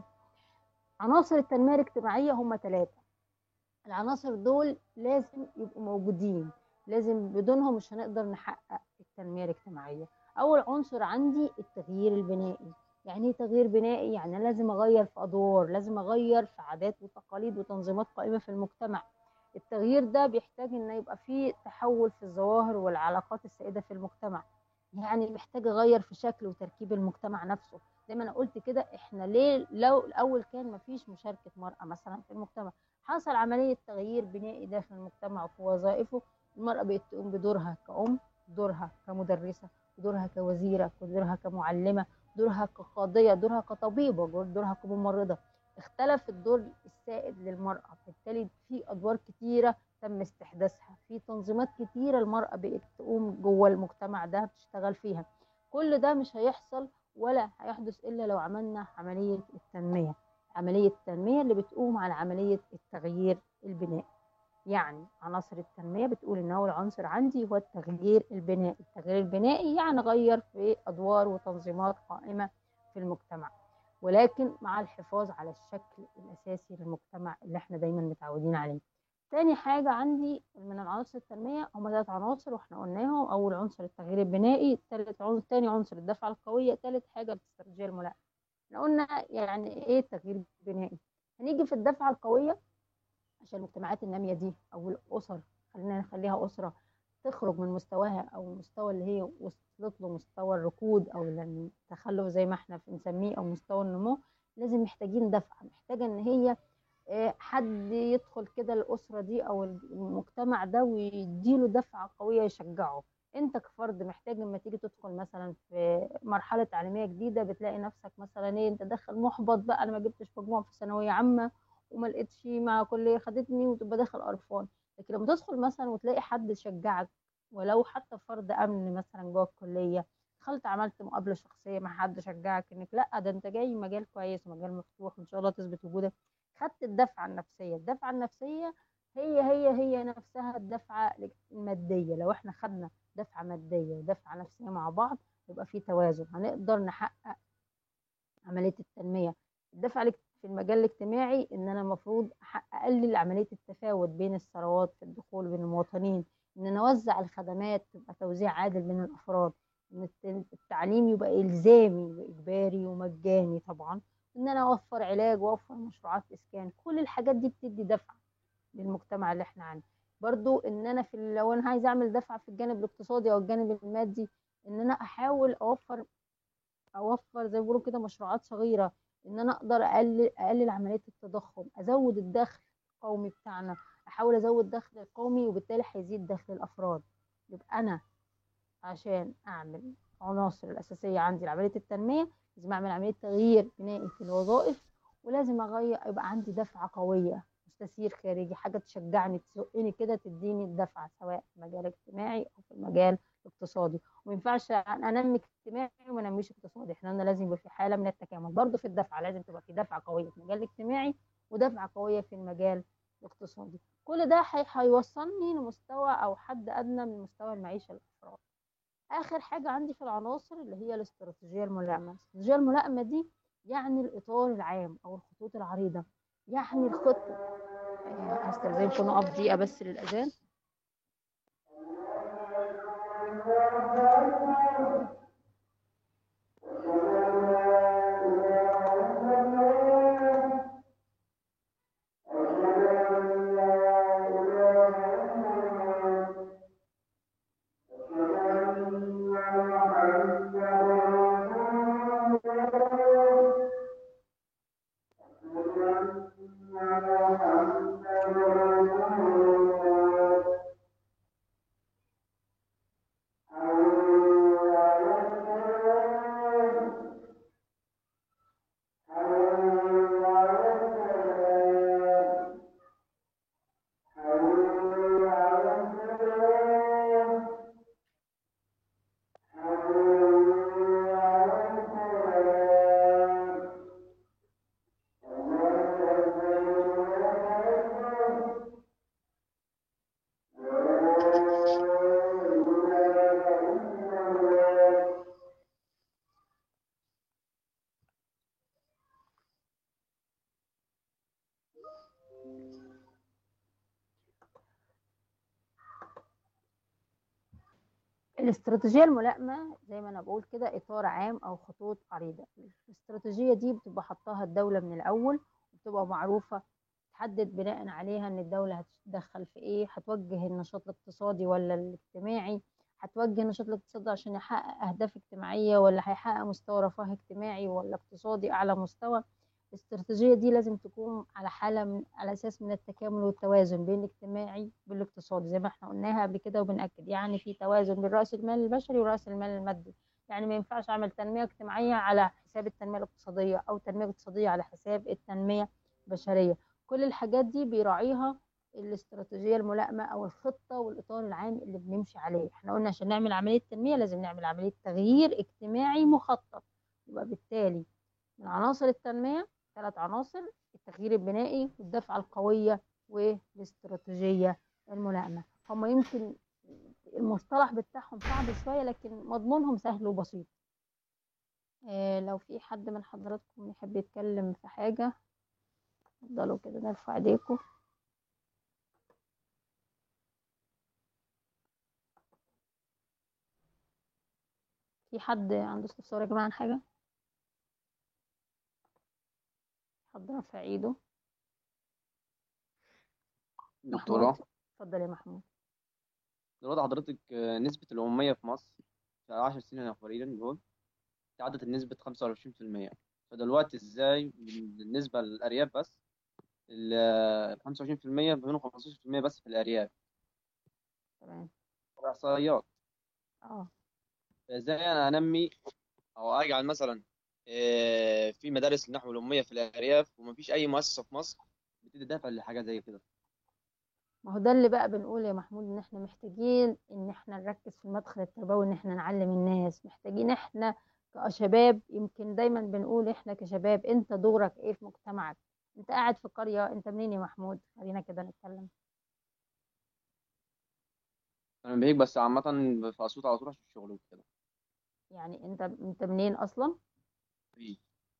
عناصر التنمية الاجتماعية هم 3. العناصر دول لازم يبقوا موجودين، لازم بدونهم مش هنقدر نحقق التنمية الاجتماعية. أول عنصر عندي التغيير البنائي. يعني ايه تغيير بنائي؟ يعني لازم أغير في أدوار، لازم أغير في عادات وتقاليد وتنظيمات قائمة في المجتمع. التغيير ده بيحتاج إن يبقى فيه تحول في الظواهر والعلاقات السائدة في المجتمع. يعني محتاج أغير في شكل وتركيب المجتمع نفسه. زي ما أنا قلت كده، إحنا ليه لو الأول كان مفيش مشاركة مرأة مثلا في المجتمع، حصل عملية تغيير بنائي داخل المجتمع وفي وظائفه. المرأة بقت تقوم بدورها كأم، دورها كمدرسة، دورها كوزيرة، دورها كمعلمة، دورها كقاضية، دورها كطبيبة، دورها كممرضة. اختلف الدور السائد للمرأة، بالتالي في أدوار كتيرة تم استحداثها، في تنظيمات كتيرة المرأة بقت تقوم جوه المجتمع ده بتشتغل فيها. كل ده مش هيحصل ولا هيحدث إلا لو عملنا عملية التنمية، عملية التنمية اللي بتقوم على عملية التغيير البنائي. يعني عناصر التنمية بتقول إن أول عنصر عندي هو التغيير البنائي. التغيير البنائي يعني غير في أدوار وتنظيمات قائمة في المجتمع، ولكن مع الحفاظ على الشكل الأساسي للمجتمع اللي احنا دايما متعودين عليه. تاني حاجة عندي من العناصر التنمية هم 3 عناصر واحنا قلناهم. أول عنصر التغيير البنائي، تاني عنصر الدفعة القوية، تالت حاجة الاستراتيجية الملائمة. احنا قلنا يعني ايه التغيير البنائي. هنيجي في الدفعة القوية عشان المجتمعات النامية دي أو الأسر، خلينا نخليها أسرة، تخرج من مستواها أو المستوى اللي هي وصلت له، مستوى الركود أو التخلف زي ما احنا بنسميه، أو مستوى النمو. لازم محتاجين دفعة، محتاجة إن هي حد يدخل كده الأسرة دي أو المجتمع ده ويديله دفعة قوية يشجعه. أنت كفرد محتاج لما تيجي تدخل مثلا في مرحلة تعليمية جديدة، بتلاقي نفسك مثلا إيه، أنت داخل محبط بقى، أنا ما جبتش مجموع في ثانوية عامة وما لقيتش مع كلية خدتني، وتبقى داخل قرفان. لكن لما تدخل مثلا وتلاقي حد يشجعك، ولو حتى فرد أمن مثلا جوه الكلية، دخلت عملت مقابلة شخصية مع حد شجعك إنك لأ ده أنت جاي مجال كويس ومجال مفتوح وإن شاء الله تثبت وجودك، خدت الدفعة النفسية. الدفعة النفسية هي نفسها الدفعة المادية. لو احنا خدنا دفعة مادية ودفعة نفسية مع بعض يبقى في توازن، هنقدر نحقق عملية التنمية. الدفعة في المجال الاجتماعي ان انا المفروض اقلل عملية التفاوت بين الثروات في الدخول بين المواطنين، ان نوزع الخدمات تبقى توزيع عادل بين الافراد، ان التعليم يبقى الزامي واجباري ومجاني طبعا، ان انا اوفر علاج واوفر مشروعات اسكان. كل الحاجات دي بتدي دفعة للمجتمع اللي احنا عنده. برضو ان انا لو انا عايزه اعمل دفعة في الجانب الاقتصادي او الجانب المادي، ان انا احاول اوفر زي ما بيقولوا كده مشروعات صغيره، ان انا اقدر اقلل عمليه التضخم، ازود الدخل القومي بتاعنا، احاول ازود الدخل القومي وبالتالي هيزيد دخل الافراد. يبقى انا عشان اعمل عناصر الاساسيه عندي لعمليه التنميه، لازم اعمل عمليه تغيير بنائي في الوظائف، ولازم اغير يبقى عندي دفعه قويه، مستثير خارجي، حاجه تشجعني تزقني كده تديني الدفعه، سواء في المجال الاجتماعي او في المجال الاقتصادي. وما ينفعش انمي اجتماعي وما انميش اقتصادي، احنا قلنا لازم يبقى في حاله من التكامل. برضه في الدفعه لازم تبقى في دفعه قويه في المجال الاجتماعي ودفعه قويه في المجال الاقتصادي. كل ده هيوصلني لمستوى او حد ادنى من مستوى المعيشه للافراد. اخر حاجه عندي في العناصر اللي هي الاستراتيجيه الملائمه. الاستراتيجيه الملائمه دي يعني الاطار العام او الخطوط العريضه، يعني الخطه. هستأذنكم نقف دقيقه بس للاذان. الاستراتيجية الملائمة زي ما أنا بقول كده إطار عام أو خطوط عريضة. الاستراتيجية دي بتبقى حطاها الدولة من الأول، وبتبقى معروفة، تحدد بناء عليها إن الدولة هتتدخل في إيه، هتوجه النشاط الاقتصادي ولا الاجتماعي، هتوجه النشاط الاقتصادي عشان يحقق أهداف اجتماعية ولا هيحقق مستوى رفاه اجتماعي ولا اقتصادي أعلى مستوى. الاستراتيجية دي لازم تكون على حالة على أساس من التكامل والتوازن بين الاجتماعي والاقتصادي، زي ما احنا قلناها قبل كده وبنأكد، يعني في توازن بين رأس المال البشري ورأس المال المادي. يعني ما ينفعش أعمل تنمية اجتماعية على حساب التنمية الاقتصادية، أو تنمية اقتصادية على حساب التنمية البشرية. كل الحاجات دي بيراعيها الاستراتيجية الملائمة أو الخطة والإطار العام اللي بنمشي عليه. احنا قلنا عشان نعمل عملية تنمية لازم نعمل عملية تغيير اجتماعي مخطط. يبقى بالتالي من عناصر التنمية 3 عناصر: التغيير البنائي والدفعة القوية والاستراتيجية الملائمة. هم يمكن المصطلح بتاعهم صعب شوية لكن مضمونهم سهل وبسيط. لو في حد من حضراتكم يحب يتكلم في حاجة اتفضلوا كده، نرفع ايديكم. في حد عنده استفسار يا جماعة عن حاجة؟ حد رافع ايده؟ دكتورة، محمود، اتفضل يا محمود. دلوقتي حضرتك نسبة الأمية في مصر في 10 سنين الأخرين دول تعدت النسبة 25%. فدلوقتي إزاي بالنسبة للأرياف بس 25% منهم 15% بس في الأرياف؟ تمام. إحصائيات. اه فإزاي أنا أنمي أو أجعل مثلا في مدارس النحو الأمية في الأرياف ومفيش أي مؤسسة في مصر بتدي دافع لحاجة زي كده؟ ما هو ده اللي بقى بنقول يا محمود، ان احنا محتاجين ان احنا نركز في المدخل التربوي، ان احنا نعلم الناس. محتاجين احنا كشباب، يمكن دايما بنقول احنا كشباب انت دورك ايه في مجتمعك. انت قاعد في قرية، انت منين يا محمود؟ خلينا كده نتكلم. أنا بهيك بس عامة في أسيوط على طول عشان الشغل وكده. يعني انت منين اصلا؟ في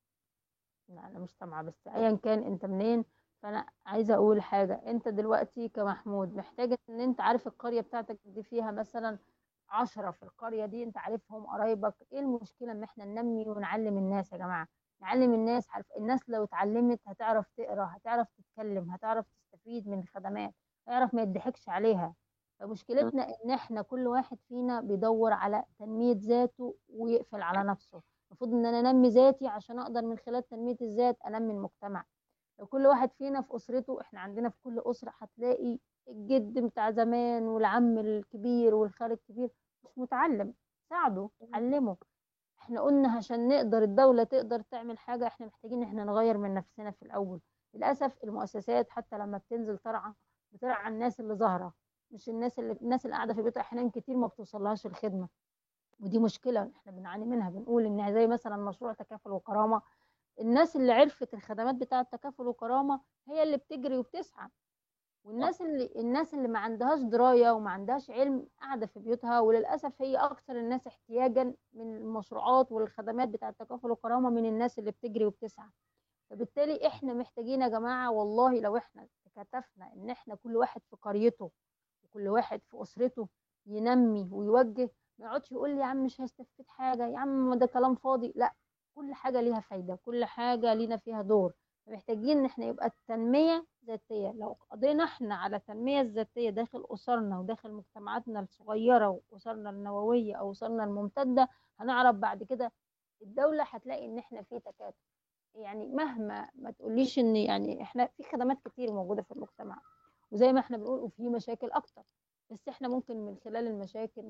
لا انا مش سامعه، بس ايا كان انت منين. فانا عايزه اقول حاجه، انت دلوقتي كمحمود محتاج ان انت عارف القريه بتاعتك دي فيها مثلا 10 في القريه دي، انت عارفهم قرايبك. ايه المشكله ان احنا ننمي ونعلم الناس يا جماعه؟ نعلم الناس. عارف الناس لو اتعلمت هتعرف تقرا، هتعرف تتكلم، هتعرف تستفيد من الخدمات، هيعرف ما يضحكش عليها. فمشكلتنا ان احنا كل واحد فينا بيدور على تنميه ذاته ويقفل على نفسه. المفروض ان انا انمي ذاتي عشان اقدر من خلال تنمية الذات انمي المجتمع. لو كل واحد فينا في اسرته، احنا عندنا في كل اسرة هتلاقي الجد بتاع زمان والعم الكبير والخال الكبير مش متعلم، ساعده، علمه. احنا قلنا عشان نقدر الدولة تقدر تعمل حاجة احنا محتاجين احنا نغير من نفسنا في الاول. للاسف المؤسسات حتى لما بتنزل ترعى بترعى الناس اللي ظاهرة، مش الناس اللي قاعدة في البيت احيانا كتير ما بتوصلهاش الخدمة. ودي مشكلة احنا بنعاني منها. بنقول انها زي مثلا مشروع تكافل وكرامة، الناس اللي عرفت الخدمات بتاعة تكافل وكرامة هي اللي بتجري وبتسعى، والناس اللي ما عندهاش دراية وما عندهاش علم قاعدة في بيوتها. وللأسف هي أكثر الناس احتياجا من المشروعات والخدمات بتاعة تكافل وكرامة من الناس اللي بتجري وبتسعى. فبالتالي احنا محتاجين يا جماعة، والله لو احنا تكاتفنا ان احنا كل واحد في قريته وكل واحد في أسرته ينمي ويوجه، ما يقعدش يقول لي يا عم مش هستفيد حاجة، يا عم ده كلام فاضي. لا، كل حاجة ليها فايدة، كل حاجة لينا فيها دور. محتاجين ان احنا يبقى التنمية ذاتية. لو قضينا احنا على التنمية الذاتية داخل أسرنا وداخل مجتمعاتنا الصغيرة وأسرنا النووية أو أسرنا الممتدة، هنعرف بعد كده الدولة هتلاقي ان احنا في تكاتف. يعني مهما ما تقوليش ان يعني احنا في خدمات كتير موجودة في المجتمع، وزي ما احنا بنقول وفي مشاكل اكتر، بس احنا ممكن من خلال المشاكل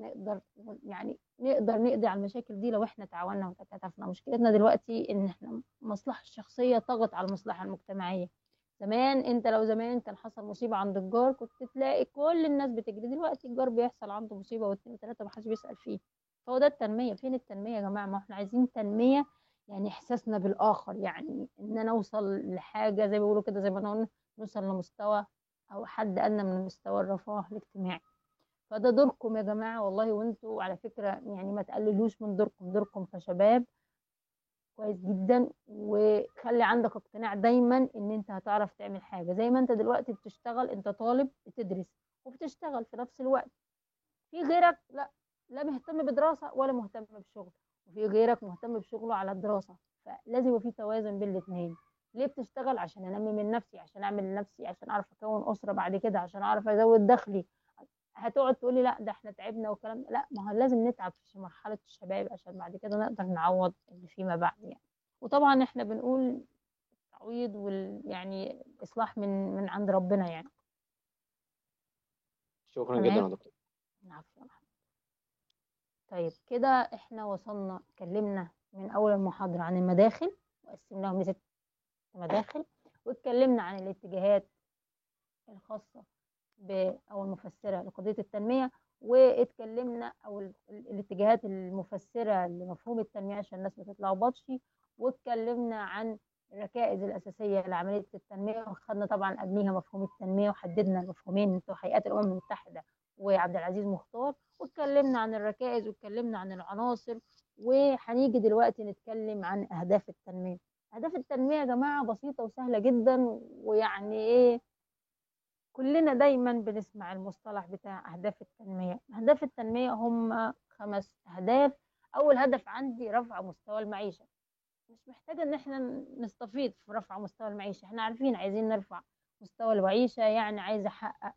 نقدر نقضي على المشاكل دي لو احنا تعاوننا وتكاتفنا. مشكلتنا دلوقتي ان احنا المصلحة الشخصية طغت على المصلحة المجتمعية. زمان انت لو زمان كان حصل مصيبة عند الجار كنت تلاقي كل الناس بتجري، دلوقتي الجار بيحصل عنده مصيبة واثنين وثلاثة محدش بيسأل فيه. فهو ده التنمية. فين التنمية يا جماعة؟ ما احنا عايزين تنمية، يعني احساسنا بالاخر، يعني ان انا اوصل لحاجة زي ما بيقولوا كده، زي ما انا قلنا، نوصل لمستوى او حد ادنى من مستوى الرفاه الاجتماعي. فده دوركم يا جماعه والله. وانتوا على فكره يعني ما تقللوش من دوركم كشباب كويس جدا. وخلي عندك اقتناع دايما ان انت هتعرف تعمل حاجه. زي ما انت دلوقتي بتشتغل، انت طالب بتدرس وبتشتغل في نفس الوقت، في غيرك لا مهتم بدراسة ولا مهتم بشغل، وفي غيرك مهتم بشغله على الدراسة. فلازم يبقى في توازن بين الاثنين. ليه بتشتغل؟ عشان انمي من نفسي، عشان اعمل لنفسي، عشان اعرف اكون اسرة بعد كده، عشان اعرف ازود دخلي. هتقعد تقولي لا ده احنا تعبنا والكلام ده. لا، ما هو لازم نتعب في مرحلة الشباب عشان بعد كده نقدر نعوض اللي فيما بعد يعني. وطبعا احنا بنقول تعويض يعني اصلاح من عند ربنا يعني. شكرا جدا تمام. يا دكتور. عفوا. طيب كده احنا وصلنا، اتكلمنا من اول المحاضرة عن المداخل وقسمناهم ل6 مداخل، واتكلمنا عن الاتجاهات الخاصة أو المفسرة لقضية التنمية، واتكلمنا أو الاتجاهات المفسرة لمفهوم التنمية عشان الناس ما تتلخبطش، واتكلمنا عن الركائز الأساسية لعملية التنمية، وخدنا طبعا قبليها مفهوم التنمية، وحددنا المفهومين بتوع هيئات الأمم المتحدة وعبد العزيز مختار، واتكلمنا عن الركائز واتكلمنا عن العناصر. وهنيجي دلوقتي نتكلم عن أهداف التنمية. أهداف التنمية يا جماعة بسيطة وسهلة جدا، ويعني إيه، كلنا دايما بنسمع المصطلح بتاع أهداف التنمية. أهداف التنمية هم 5 أهداف. أول هدف عندي رفع مستوى المعيشة. مش محتاجة إن احنا نستفيض في رفع مستوى المعيشة، احنا عارفين عايزين نرفع مستوى المعيشة، يعني عايز أحقق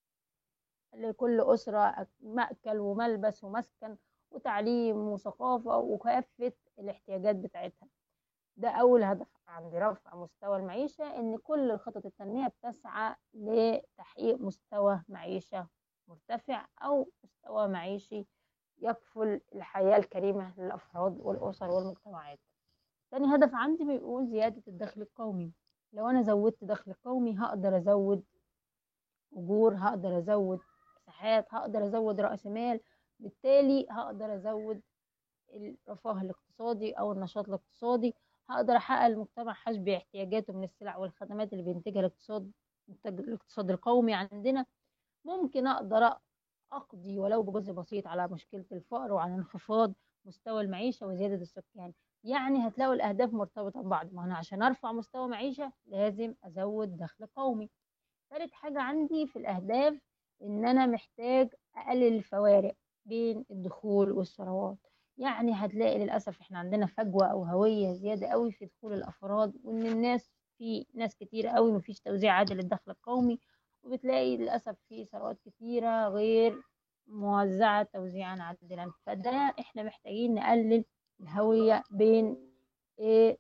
لكل أسرة مأكل وملبس ومسكن وتعليم وثقافة وكافة الاحتياجات بتاعتها. ده أول هدف عندي، رفع مستوى المعيشة، إن كل الخطط التنمية بتسعى لتحقيق مستوى معيشة مرتفع أو مستوى معيشي يكفل الحياة الكريمة للأفراد والأسر والمجتمعات. تاني هدف عندي بيقول زيادة الدخل القومي. لو أنا زودت دخل قومي هقدر أزود أجور، هقدر أزود مساحات، هقدر أزود رأس مال، بالتالي هقدر أزود الرفاه الاقتصادي أو النشاط الاقتصادي، هقدر أحقق المجتمع حسب احتياجاته من السلع والخدمات اللي بينتجها الاقتصاد القومي عندنا. ممكن أقدر أقضي ولو بجزء بسيط على مشكلة الفقر وعلى انخفاض مستوى المعيشة وزيادة السكان. يعني هتلاقوا الأهداف مرتبطة ببعض، ما أنا عشان أرفع مستوى معيشة لازم أزود دخل قومي. ثالث حاجة عندي في الأهداف إن أنا محتاج أقلل الفوارق بين الدخول والثروات. يعني هتلاقي للأسف إحنا عندنا فجوة أو هوية زيادة قوي في دخول الأفراد، وإن في ناس كتير قوي مفيش توزيع عادل للدخل القومي، وبتلاقي للأسف في ثروات كتيرة غير موزعة توزيعا عادلا. فده إحنا محتاجين نقلل الهوية بين إيه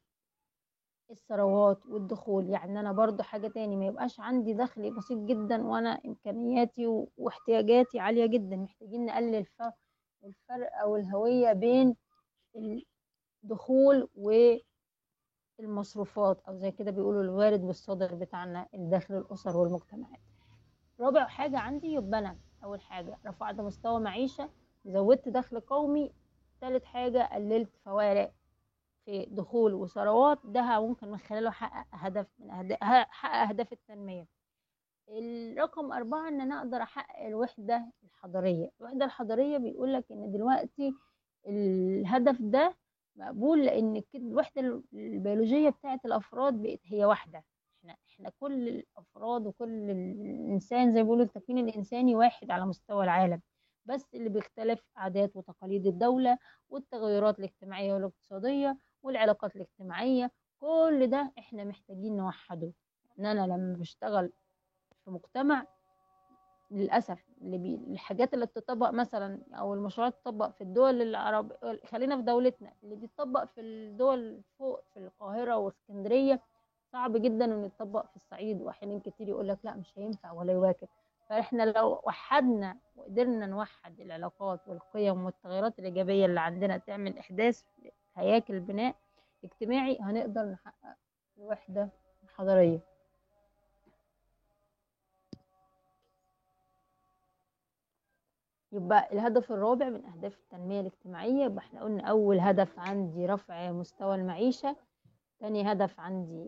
الثروات والدخول. يعني انا برضو حاجة تاني، ما يبقاش عندي دخل بسيط جدا وانا امكانياتي واحتياجاتي عالية جدا. محتاجين نقلل الفرق او الهوية بين الدخول والمصروفات، او زي كده بيقولوا الوارد والصادر بتاعنا داخل الاسر والمجتمعات. رابع حاجة عندي، يبقى انا اول حاجة رفعت مستوى معيشة، زودت دخل قومي. ثالث حاجة قللت فوارق في دخول وثروات. ده ممكن من خلاله أحقق أهداف التنمية. الرقم 4 إن أنا أقدر أحقق الوحدة الحضرية. الوحدة الحضرية بيقول لك إن دلوقتي الهدف ده مقبول، لأن الوحدة البيولوجية بتاعت الأفراد بقت هي واحدة. إحنا كل الأفراد وكل الإنسان زي ما بيقولوا التكوين الإنساني واحد على مستوى العالم، بس اللي بيختلف عادات وتقاليد الدولة والتغيرات الاجتماعية والاقتصادية والعلاقات الاجتماعية. كل ده احنا محتاجين نوحده. ان انا لما بشتغل في مجتمع، للأسف الحاجات اللي بتطبق مثلا او المشروعات تطبق في الدول العربية، خلينا في دولتنا، اللي بيتطبق في الدول فوق في القاهرة واسكندرية صعب جدا انه يتطبق في الصعيد، واحيانا كتير يقول لك لا مش هينفع ولا يواكب. فاحنا لو وحدنا وقدرنا نوحد العلاقات والقيم والتغيرات الإيجابية اللي عندنا تعمل إحداث هياكل بناء اجتماعي، هنقدر نحقق الوحدة الحضارية. يبقى الهدف الرابع من أهداف التنمية الاجتماعية، يبقى احنا قلنا أول هدف عندي رفع مستوى المعيشة. تاني هدف عندي،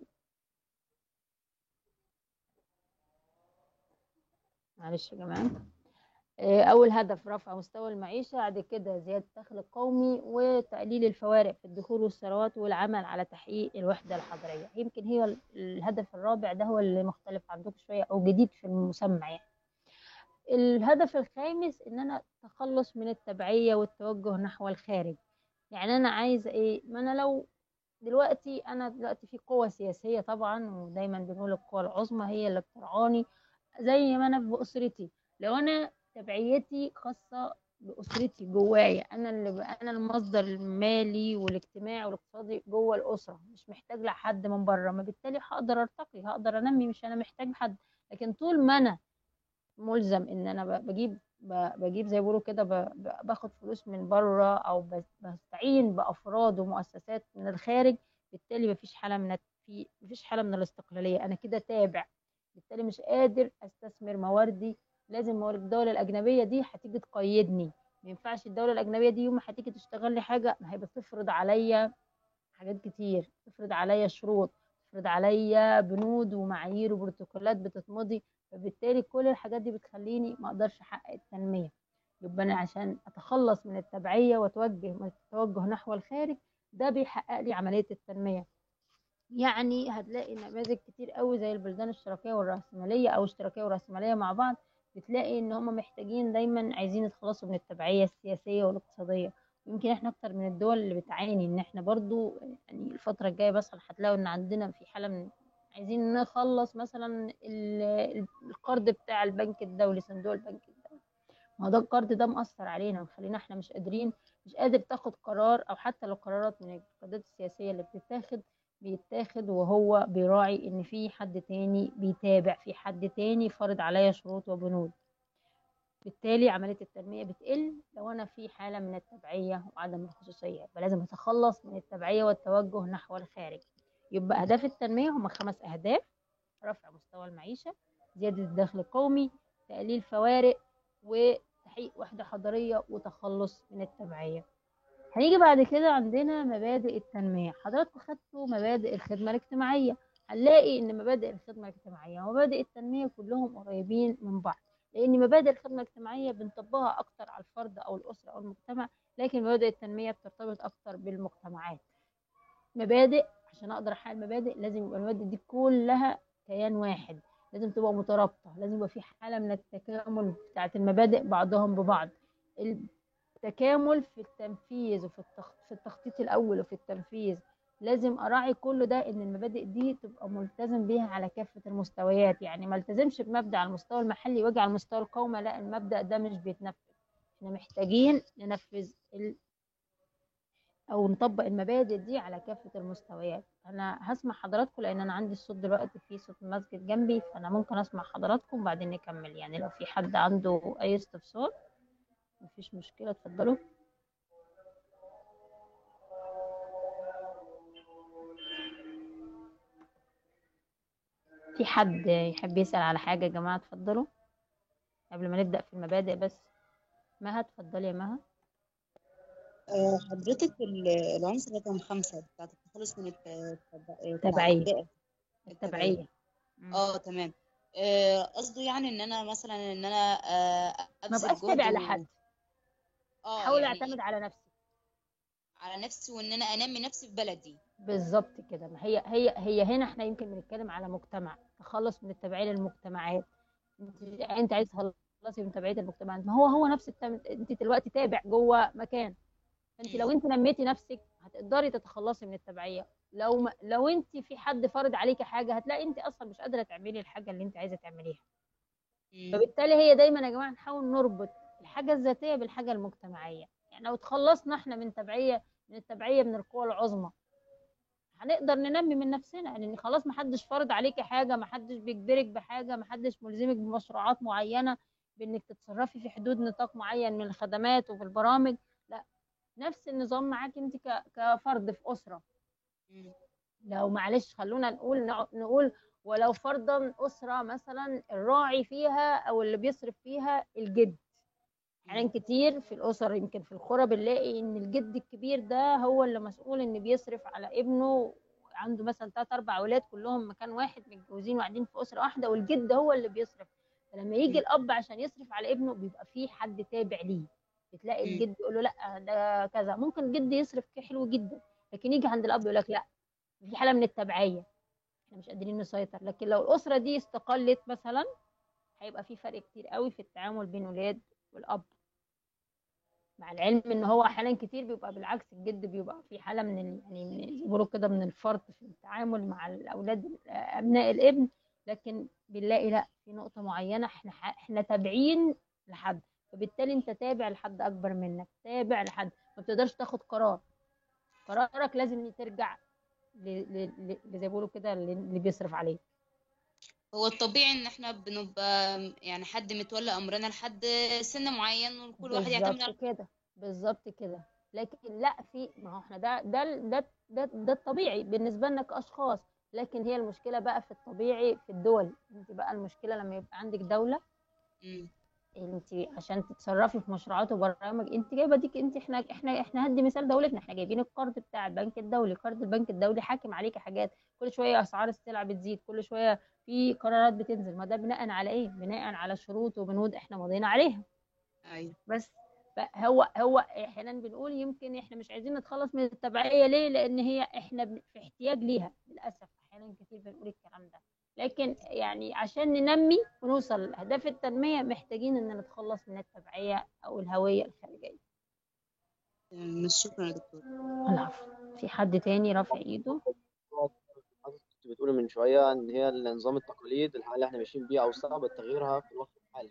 معلش يا جماعة، أول هدف رفع مستوى المعيشة، بعد كده زيادة الدخل القومي وتقليل الفوارق في الدخول والثروات والعمل على تحقيق الوحدة الحضرية. يمكن هي الهدف الرابع ده هو اللي مختلف عندكم شوية أو جديد في المسمى يعني. الهدف الخامس ان انا اتخلص من التبعية والتوجه نحو الخارج. يعني انا عايزة ايه؟ ما انا لو انا دلوقتي في قوة سياسية طبعا، ودايما بنقول القوى العظمى هي اللي بترعاني زي ما انا بأسرتي. لو انا تبعيتي خاصة بأسرتي جوايا، انا المصدر المالي والاجتماعي والاقتصادي جوه الأسرة، مش محتاج لحد من بره، ما بالتالي هقدر ارتقي، هقدر انمي، مش انا محتاج حد. لكن طول ما انا ملزم ان انا بجيب زي ما بيقولوا كده، باخد فلوس من بره، او بستعين بافراد ومؤسسات من الخارج، بالتالي مفيش حاله من الاستقلاليه، انا كده تابع، بالتالي مش قادر استثمر مواردي. لازم موارد الدوله الاجنبيه دي هتيجي تقيدني، ما ينفعش الدوله الاجنبيه دي يوم ما هتيجي تشتغل لي حاجه، ما هي بتفرض عليا حاجات كتير، تفرض عليا شروط، تفرض عليا بنود ومعايير وبروتوكولات بتتمضي، فبالتالي كل الحاجات دي بتخليني ما اقدرش احقق التنمية. يبقى انا عشان اتخلص من التبعية واتوجه من التوجه نحو الخارج، ده بيحقق لي عملية التنمية. يعني هتلاقي نماذج كتير قوي زي البلدان الاشتراكية والرأسمالية او اشتراكية ورأسمالية مع بعض، بتلاقي ان هم محتاجين دايما عايزين يتخلصوا من التبعية السياسية والاقتصادية. يمكن احنا اكتر من الدول اللي بتعاني ان احنا برضو، يعني الفترة الجاية بس هتلاقوا ان عندنا في حالة من عايزين نخلص مثلا القرض بتاع البنك الدولي، صندوق البنك الدولي. ما هو ده القرض ده مأثر علينا ومخلينا احنا مش قادر تاخد قرار، او حتى لو قرارات من القرارات السياسية اللي بيتاخد وهو بيراعي ان في حد تاني بيتابع، في حد تاني فرض عليا شروط وبنود. بالتالي عملية التنمية بتقل لو أنا في حالة من التبعية وعدم الخصوصية، يبقى لازم أتخلص من التبعية والتوجه نحو الخارج. يبقى أهداف التنمية هم 5 أهداف: رفع مستوى المعيشة، زيادة الدخل القومي، تقليل فوارق، وتحقيق وحدة حضارية، وتخلص من التبعية. هنيجي بعد كده عندنا مبادئ التنمية. حضراتكم خدتوا مبادئ الخدمة الاجتماعية، هنلاقي إن مبادئ الخدمة الاجتماعية ومبادئ التنمية كلهم قريبين من بعض، لأن مبادئ الخدمة الاجتماعية بنطبقها أكتر على الفرد أو الأسرة أو المجتمع، لكن مبادئ التنمية بترتبط أكتر بالمجتمعات. مبادئ، عشان أقدر أحقق المبادئ لازم يبقى المبادئ دي كلها كيان واحد، لازم تبقى مترابطة، لازم يبقى في حالة من التكامل بتاعت المبادئ بعضهم ببعض. تكامل في التنفيذ في التخطيط الأول وفي التنفيذ. لازم أراعي كل ده، إن المبادئ دي تبقى ملتزم بيها على كافة المستويات، يعني ما التزمش بمبدأ على المستوى المحلي واجي على المستوى القومي لا، المبدأ ده مش بيتنفذ. احنا محتاجين ننفذ أو نطبق المبادئ دي على كافة المستويات. أنا هسمع حضراتكم لأن أنا عندي الصوت دلوقتي، في صوت المسجد جنبي، فأنا ممكن أسمع حضراتكم وبعدين نكمل. يعني لو في حد عنده أي استفسار مفيش مشكلة، اتفضلوا. في حد يحب يسأل على حاجة يا جماعة؟ اتفضلوا قبل ما نبدأ في المبادئ بس. مها، اتفضلي يا مها. حضرتك العنصر رقم 5 بتاعت التخلص من تبعية. التبعية. تمام. قصده يعني ان انا مثلا ان انا ما ابذل بقاش جهد تابع لحد، حاول يعني اعتمد على نفسي. على نفسي، وان انا انمي نفسي في بلدي. بالظبط كده. ما هي هنا احنا يمكن بنتكلم على مجتمع، تخلص من التبعية للمجتمعات. انت عايز تخلصي من تبعية المجتمعات، ما هو نفس انت دلوقتي تابع جوه مكان، فانت لو انت نميتي نفسك هتقدري تتخلصي من التبعية. لو انت في حد فرض عليكي حاجة، هتلاقي انت اصلا مش قادرة تعملي الحاجة اللي انت عايزة تعمليها. فبالتالي هي دايما يا جماعة نحاول نربط الحاجة الذاتية بالحاجة المجتمعية. يعني لو تخلصنا احنا من التبعية من القوى العظمى، هنقدر ننمي من نفسنا، لان خلاص ما حدش فرض عليكي حاجة، ما حدش بيجبرك بحاجة، ما حدش ملزمك بمشروعات معينة، بانك تتصرفي في حدود نطاق معين من الخدمات وفي البرامج. لا، نفس النظام معاك انت كفرد في أسرة. لو معلش خلونا نقول ولو فرضا أسرة مثلا الراعي فيها أو اللي بيصرف فيها الجد. حاليا كتير في الأسر يمكن في القرى بنلاقي إن الجد الكبير ده هو اللي مسؤول إن بيصرف على ابنه، عنده مثلا 3 4 أولاد كلهم مكان واحد متجوزين وقاعدين في أسرة واحدة، والجد هو اللي بيصرف. فلما يجي الأب عشان يصرف على ابنه بيبقى فيه حد تابع ليه، بتلاقي الجد يقول له لا ده كذا، ممكن الجد يصرف حلو جدا، لكن يجي عند الأب يقول لك لا، في حالة من التبعية، احنا مش قادرين نسيطر. لكن لو الأسرة دي استقلت مثلا هيبقى في فرق كتير قوي في التعامل بين الولاد والاب، مع العلم ان هو احيانا كتير بيبقى بالعكس، الجد بيبقى في حاله من يعني زي ما بيقولوا كده من الفرط في التعامل مع الاولاد ابناء الابن. لكن بنلاقي لا، في نقطه معينه احنا تابعين لحد، فبالتالي انت تابع لحد اكبر منك، تابع لحد، ما بتقدرش تاخد قرارك لازم ترجع زي ما بيقولوا كده اللي بيصرف عليه. هو الطبيعي ان احنا بنبقى يعني حد متولى امرنا لحد سن معين، وكل واحد يعتمد بالظبط على كده، بالظبط كده. لكن لا، في ما هو احنا ده الطبيعي بالنسبه لنا كاشخاص. لكن هي المشكله بقى في الطبيعي في الدول. انت بقى المشكله لما يبقى عندك دوله، مم. انت عشان تتصرفي في مشروعات وبرامج، انت جايبه ديك، انت احنا هدي مثال دولتنا، احنا جايبين القرض بتاع البنك الدولي. قرض البنك الدولي حاكم عليكي حاجات، كل شويه اسعار السلع بتزيد، كل شويه في قرارات بتنزل. ما ده بناء على ايه؟ بناء على شروط وبنود احنا ماضيين عليها. ايوه. بس هو احيانا بنقول يمكن احنا مش عايزين نتخلص من التبعية. ليه؟ لان هي احنا في احتياج ليها للاسف، احيانا كتير بنقول الكلام ده. لكن يعني عشان ننمي ونوصل لاهداف التنمية محتاجين ان نتخلص من التبعية او الهوية الخارجية. شكرا يا دكتور. العفو. في حد تاني رافع ايده؟ حضرتك كنت بتقولي من شوية إن هي النظام التقاليد الحالة اللي إحنا ماشيين بيها أو صعب تغييرها في الوقت الحالي.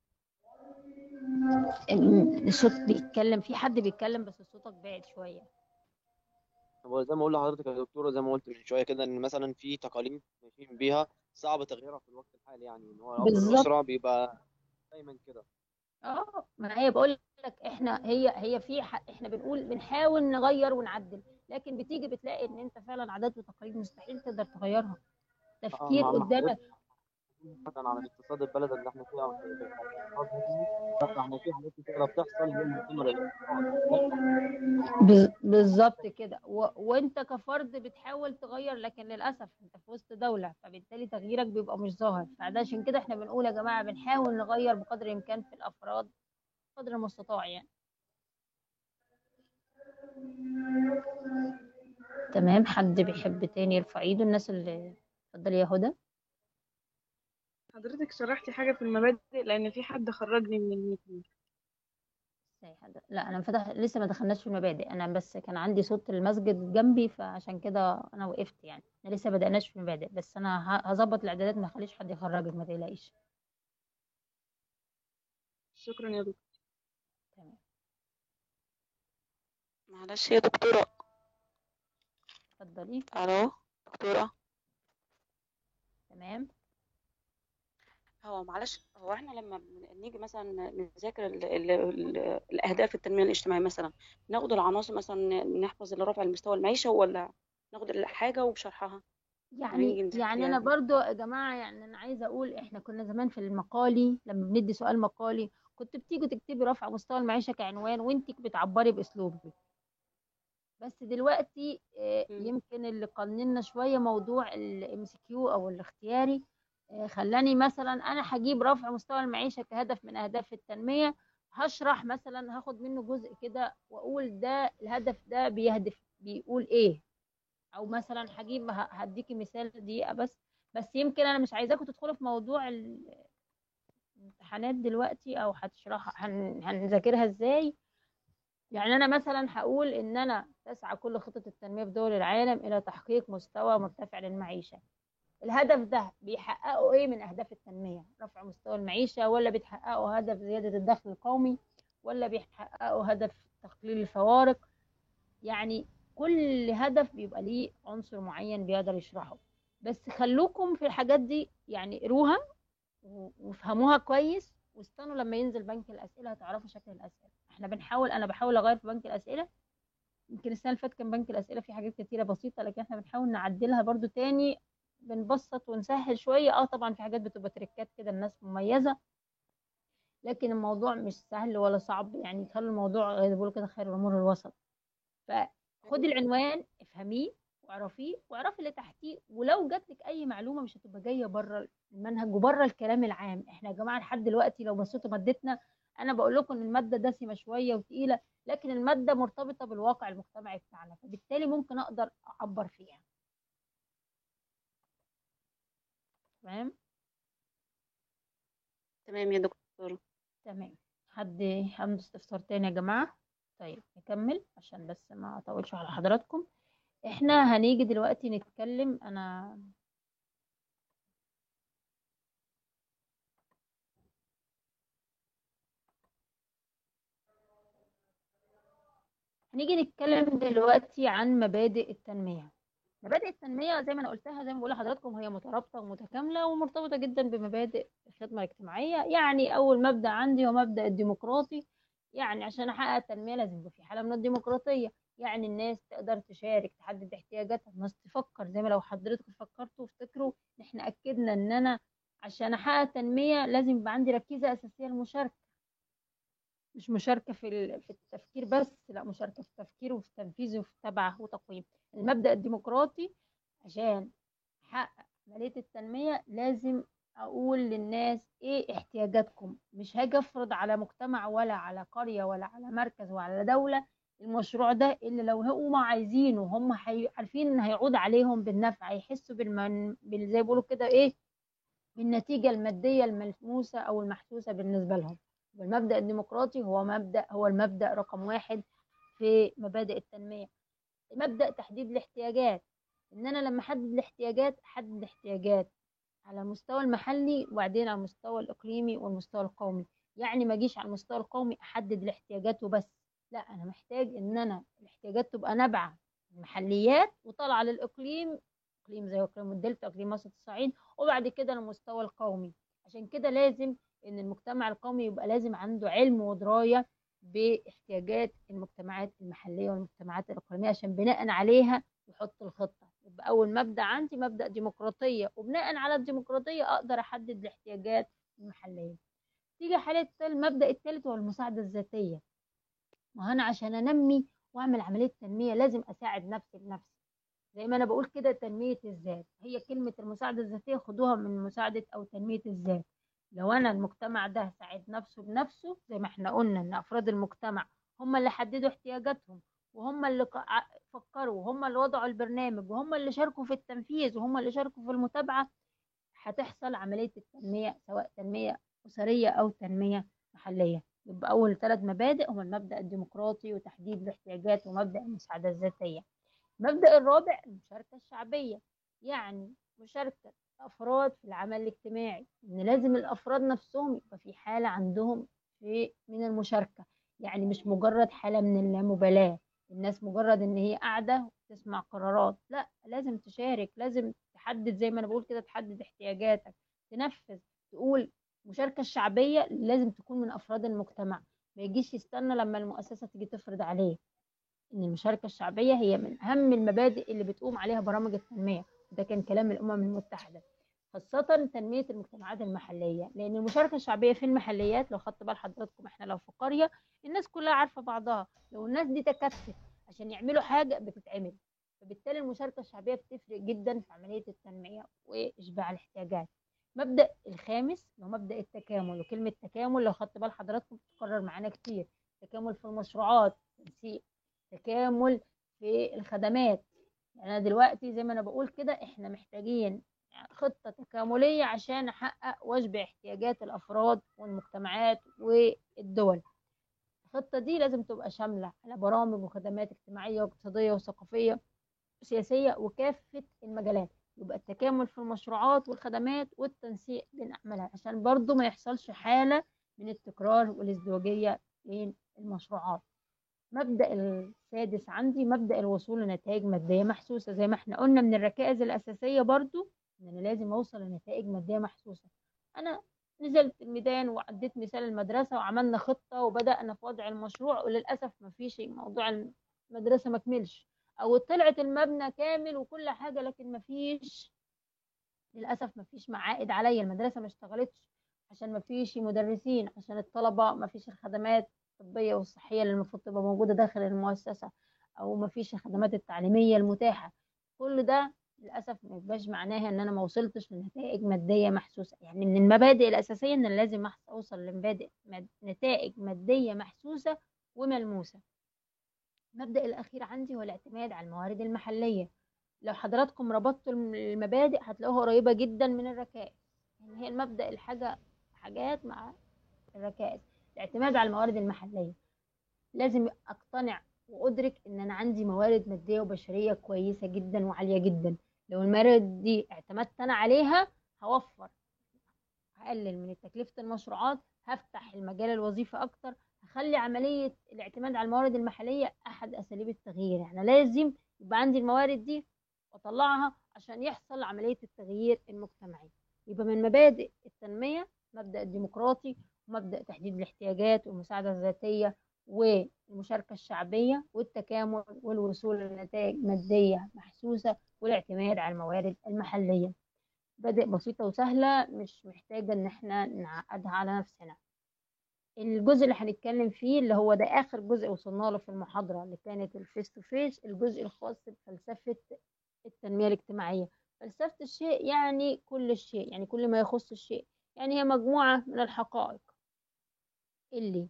الصوت بيتكلم، في حد بيتكلم بس صوتك بعيد شوية. هو زي ما أقول لحضرتك يا دكتورة، زي ما قلت من شوية كده، إن مثلا في تقاليد ماشيين بيها صعب تغييرها في الوقت الحالي، يعني إن هو أب بالظبط. الأسرة بيبقى دايما كده. ما هي بقول لك احنا هي احنا بنقول بنحاول نغير ونعدل، لكن بتيجي بتلاقي ان انت فعلا عادات وتقاليد مستحيل تقدر تغيرها. تفكير مع حضرتك قدامك. مثلا على اقتصاد البلد اللي إحنا فيها اقتصاد يعني، لا إحنا في حاجات كتيرة بتحصل هي مؤتمر الاقتصاد بالظبط كده. وانت كفرد بتحاول تغير، لكن للاسف انت في وسط دولة، فبالتالي تغييرك بيبقى مش ظاهر. فده عشان كده احنا بنقول يا جماعة بنحاول نغير بقدر الامكان في الافراد قدر المستطاع يعني. تمام. حد بيحب تاني يرفع ايده؟ الناس اللي اتفضلي يا هدى. حضرتك شرحتي حاجة في المبادئ لأن في حد خرجني من الميتنج. ازاي حد؟ لا انا لسه ما دخلناش في المبادئ، انا بس كان عندي صوت المسجد جنبي فعشان كده انا وقفت يعني. احنا لسه بدأناش في المبادئ، بس انا هظبط الاعدادات، ما اخليش حد يخرجك، ما تقلقيش. شكرا يا دكتور. تمام. معلش يا دكتورة. اتفضلي. الو دكتورة. تمام. هو معلش، هو احنا لما نيجي مثلا نذاكر الاهداف التنميه الاجتماعيه مثلا، ناخد العناصر مثلا نحفظ لرفع المستوى المعيشه، ولا ناخد الحاجه وبشرحها لما نيجي يعني انا نذاكرها؟ برضو يا جماعه، يعني انا عايزه اقول احنا كنا زمان في المقالي لما بندي سؤال مقالي كنت بتيجي تكتبي رفع مستوى المعيشه كعنوان وانت بتعبري باسلوبك. بس دلوقتي مم. يمكن اللي قننا شويه موضوع الام سي كيو او الاختياري. خلاني مثلا انا هجيب رفع مستوى المعيشه كهدف من اهداف التنميه، هشرح مثلا، هاخد منه جزء كده واقول ده الهدف ده بيهدف بيقول ايه. او مثلا هجيب هديكي مثال دقيقه بس يمكن انا مش عايزاكم تدخلوا في موضوع الامتحانات دلوقتي او هتشرحها هنذاكرها ازاي. يعني أنا مثلا هقول إن أنا تسعى كل خطط التنمية في دول العالم إلى تحقيق مستوى مرتفع للمعيشة. الهدف ده بيحققوا إيه من أهداف التنمية؟ رفع مستوى المعيشة، ولا بيتحققوا هدف زيادة الدخل القومي، ولا بيحققوا هدف تقليل الفوارق؟ يعني كل هدف بيبقى ليه عنصر معين بيقدر يشرحه. بس خلوكم في الحاجات دي يعني قروها وافهموها كويس، واستنوا لما ينزل بنك الأسئلة هتعرفوا شكل الأسئلة. أنا بحاول أغير في بنك الأسئلة. يمكن السنة اللي فاتت كان بنك الأسئلة فيه حاجات كتيرة بسيطة، لكن احنا بنحاول نعدلها برضو تاني، بنبسط ونسهل شوية. طبعا في حاجات بتبقى تريكات كده الناس مميزة، لكن الموضوع مش سهل ولا صعب يعني. خلوا الموضوع زي ما بيقولوا كده خير الأمور الوسط. فخدي العنوان افهميه واعرفيه واعرفي اللي تحتيه، ولو جات لك اي معلومه مش هتبقى جايه بره المنهج وبره الكلام العام. احنا يا جماعه لحد دلوقتي لو بصيتوا مادتنا، انا بقول لكم ان الماده دسمه شويه وتقيله، لكن الماده مرتبطه بالواقع المجتمعي بتاعنا، فبالتالي ممكن اقدر اعبر فيها. تمام. تمام يا دكتورة. تمام. حد عنده استفسار تاني يا جماعة؟ طيب نكمل عشان بس ما اطولش على حضراتكم. احنا هنيجي دلوقتي نتكلم. هنيجي نتكلم دلوقتي عن مبادئ التنمية. مبادئ التنمية زي ما أنا قلتها، زي ما بقول لحضراتكم، هي مترابطة ومتكاملة ومرتبطة جدا بمبادئ الخدمة الاجتماعية. يعني أول مبدأ عندي هو مبدأ الديمقراطي. يعني عشان أحقق التنمية لازم يبقى في حالة من الديمقراطية، يعني الناس تقدر تشارك، تحدد احتياجاتها، الناس تفكر. زي ما لو حضرتك فكرتوا وافتكروا إن إحنا أكدنا إن أنا عشان أحقق التنمية لازم يبقى عندي ركيزة أساسية المشاركة. مش مشاركة في التفكير بس، لا، مشاركة في التفكير وفي التنفيذ وفي التبعة وتقويم. المبدأ الديمقراطي عشان أحقق عملية التنمية لازم أقول للناس إيه احتياجاتكم. مش هاجي أفرض على مجتمع ولا على قرية ولا على مركز ولا على دولة المشروع ده اللي لو هم عايزينه، هم عارفين إن هيعود عليهم بالنفع، هيحسوا زي ما بيقولوا كده إيه، بالنتيجة المادية الملموسة أو المحسوسة بالنسبة لهم. والمبدأ الديمقراطي هو المبدأ رقم واحد في مبادئ التنمية. مبدأ تحديد الاحتياجات، إن أنا لما أحدد الاحتياجات على المستوى المحلي وبعدين على المستوى الإقليمي والمستوى القومي. يعني ما أجيش على المستوى القومي أحدد الاحتياجات وبس، لا، أنا محتاج إن أنا الاحتياجات تبقى نابعة من المحليات وطالعة للإقليم، إقليم زي إقليم الدلتا، إقليم وسط الصعيد، وبعد كده للمستوى القومي. عشان كده لازم إن المجتمع القومي يبقى لازم عنده علم ودراية باحتياجات المجتمعات المحلية والمجتمعات الإقليمية عشان بناء عليها يحط الخطة. يبقى أول مبدأ عندي مبدأ ديمقراطية، وبناء على الديمقراطية أقدر أحدد الاحتياجات المحلية. تيجي حالة المبدأ الثالث هو المساعدة الذاتية. ما أنا عشان أنمي وأعمل عملية تنمية لازم أساعد نفسي بنفسي. زي ما أنا بقول كده، تنمية الذات هي كلمة المساعدة الذاتية، خدوها من مساعدة أو تنمية الذات. لو أنا المجتمع ده ساعد نفسه بنفسه، زي ما احنا قلنا إن أفراد المجتمع هم اللي حددوا احتياجاتهم وهم اللي فكروا وهم اللي وضعوا البرنامج وهم اللي شاركوا في التنفيذ وهم اللي شاركوا في المتابعة، هتحصل عملية التنمية سواء تنمية أسرية أو تنمية محلية. يبقى أول 3 مبادئ هما المبدأ الديمقراطي وتحديد الاحتياجات ومبدأ المساعدة الذاتية. المبدأ الرابع المشاركة الشعبية، يعني مشاركة أفراد في العمل الاجتماعي، إن لازم الأفراد نفسهم يبقى في حالة عندهم من المشاركة. يعني مش مجرد حالة من اللامبالاة، الناس مجرد إن هي قاعدة وتسمع قرارات، لا، لازم تشارك، لازم تحدد زي ما أنا بقول كده، تحدد احتياجاتك، تنفذ، تقول. المشاركة الشعبية لازم تكون من أفراد المجتمع، ما يجيش يستنى لما المؤسسة تيجي تفرض عليه. إن المشاركة الشعبية هي من أهم المبادئ اللي بتقوم عليها برامج التنمية. ده كان كلام الأمم المتحدة، خاصة تنمية المجتمعات المحلية. لأن المشاركة الشعبية في المحليات، لو خدت بال حضراتكم، إحنا لو في قرية الناس كلها عارفة بعضها، لو الناس دي تكاتفت عشان يعملوا حاجة بتتعمل. فبالتالي المشاركة الشعبية بتفرق جدا في عملية التنمية وإشباع الاحتياجات. مبدأ الخامس هو مبدأ التكامل. وكلمة تكامل لو خدت بال حضراتكم بتتكرر معانا كتير. تكامل في المشروعات، تنسيق، تكامل في الخدمات. يعني أنا دلوقتي زي ما أنا بقول كده إحنا محتاجين خطة تكاملية عشان أحقق وأشبع احتياجات الأفراد والمجتمعات والدول. الخطة دي لازم تبقى شاملة على برامج وخدمات اجتماعية واقتصادية وثقافية وسياسية وكافة المجالات. يبقى التكامل في المشروعات والخدمات والتنسيق بين أعمالها عشان برضو ما يحصلش حالة من التكرار والازدواجية بين المشروعات. مبدأ السادس عندي مبدأ الوصول لنتائج مادية محسوسة. زي ما احنا قلنا من الركائز الأساسية برضو إن أنا لازم أوصل لنتائج مادية محسوسة. أنا نزلت الميدان وعديت مثال المدرسة وعملنا خطة وبدأنا في وضع المشروع، وللأسف ما فيش موضوع المدرسة ما كملش، أو طلعت المبنى كامل وكل حاجة لكن ما فيش، للأسف ما فيش عائد عليا، المدرسة ما اشتغلتش عشان ما فيش مدرسين، عشان الطلبة ما فيش الخدمات الطبية والصحية اللي المفروض تبقى موجودة داخل المؤسسة، أو ما فيش الخدمات التعليمية المتاحة. كل ده للأسف ما يبقاش معناها إن أنا ما وصلتش لنتائج مادية محسوسة. يعني من المبادئ الأساسية إن لازم أوصل نتائج مادية محسوسة وملموسة. المبدأ الأخير عندي هو الاعتماد على الموارد المحلية. لو حضراتكم ربطتوا المبادئ هتلاقوها قريبة جدا من الركائز. يعني هي المبدأ حاجات مع الركائز. الاعتماد على الموارد المحلية، لازم أقتنع وأدرك إن أنا عندي موارد مادية وبشرية كويسة جدا وعالية جدا. لو الموارد دي اعتمدت أنا عليها هوفر، هقلل من تكلفة المشروعات، هفتح المجال الوظيفي أكتر، هخلي عملية الاعتماد على الموارد المحلية أحد أساليب التغيير. يعني لازم يبقى عندي الموارد دي وأطلعها عشان يحصل عملية التغيير المجتمعي. يبقى من مبادئ التنمية مبدأ الديمقراطي، ومبدأ تحديد الاحتياجات والمساعدة الذاتية والمشاركة الشعبية والتكامل والوصول لنتائج مادية محسوسة والاعتماد على الموارد المحلية. بادئ بسيطة وسهلة، مش محتاجة ان احنا نعقدها على نفسنا. الجزء اللي هنتكلم فيه اللي هو ده اخر جزء وصلنا له في المحاضرة اللي كانت الفيس تو فيس، الجزء الخاص بفلسفة التنمية الاجتماعية. فلسفة الشيء يعني كل الشيء، يعني كل ما يخص الشيء، يعني هي مجموعة من الحقائق اللي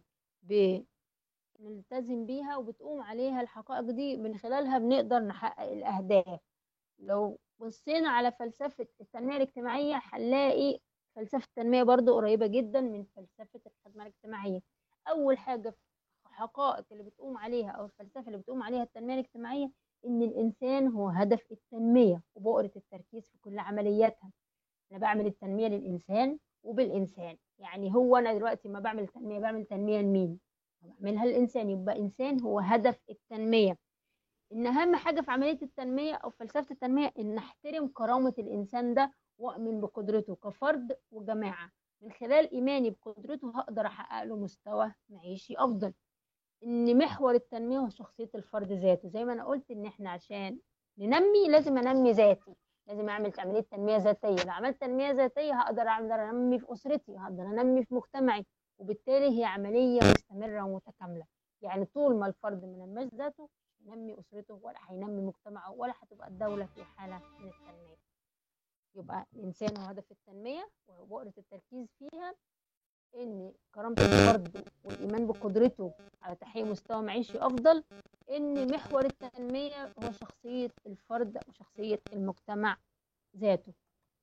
بنلتزم بيها وبتقوم عليها الحقائق دي، من خلالها بنقدر نحقق الأهداف. لو بصينا على فلسفة التنمية الاجتماعية هنلاقي فلسفة التنمية برضو قريبة جدا من فلسفة الخدمة الاجتماعية. أول حاجة في الحقائق اللي بتقوم عليها أو الفلسفة اللي بتقوم عليها التنمية الاجتماعية إن الإنسان هو هدف التنمية وبؤرة التركيز في كل عملياتها. أنا بعمل التنمية للإنسان وبالإنسان، يعني هو أنا دلوقتي ما بعمل تنمية بعمل تنمية لمين؟ بعملها للإنسان، يبقى إنسان هو هدف التنمية. إن أهم حاجة في عملية التنمية أو فلسفة التنمية إن أحترم كرامة الإنسان ده وأؤمن بقدرته كفرد وجماعة. من خلال إيماني بقدرته هقدر أحقق له مستوى معيشي أفضل. إن محور التنمية هو شخصية الفرد ذاته. زي ما أنا قلت إن إحنا عشان ننمي لازم أنمي ذاتي، لازم أعمل عملية تنمية ذاتية. لو عملت تنمية ذاتية هقدر أنمي في أسرتي، هقدر أنمي في مجتمعي، وبالتالي هي عملية مستمرة ومتكاملة. يعني طول ما الفرد ما نماش ذاته هينمي أسرته ولا هينمي مجتمعه ولا هتبقى الدولة في حالة من التنمية. يبقى الإنسان هو هدف التنمية وبؤرة التركيز فيها إن كرامة الفرد والإيمان بقدرته على تحقيق مستوى معيشي أفضل. إن محور التنمية هو شخصية الفرد وشخصية المجتمع ذاته.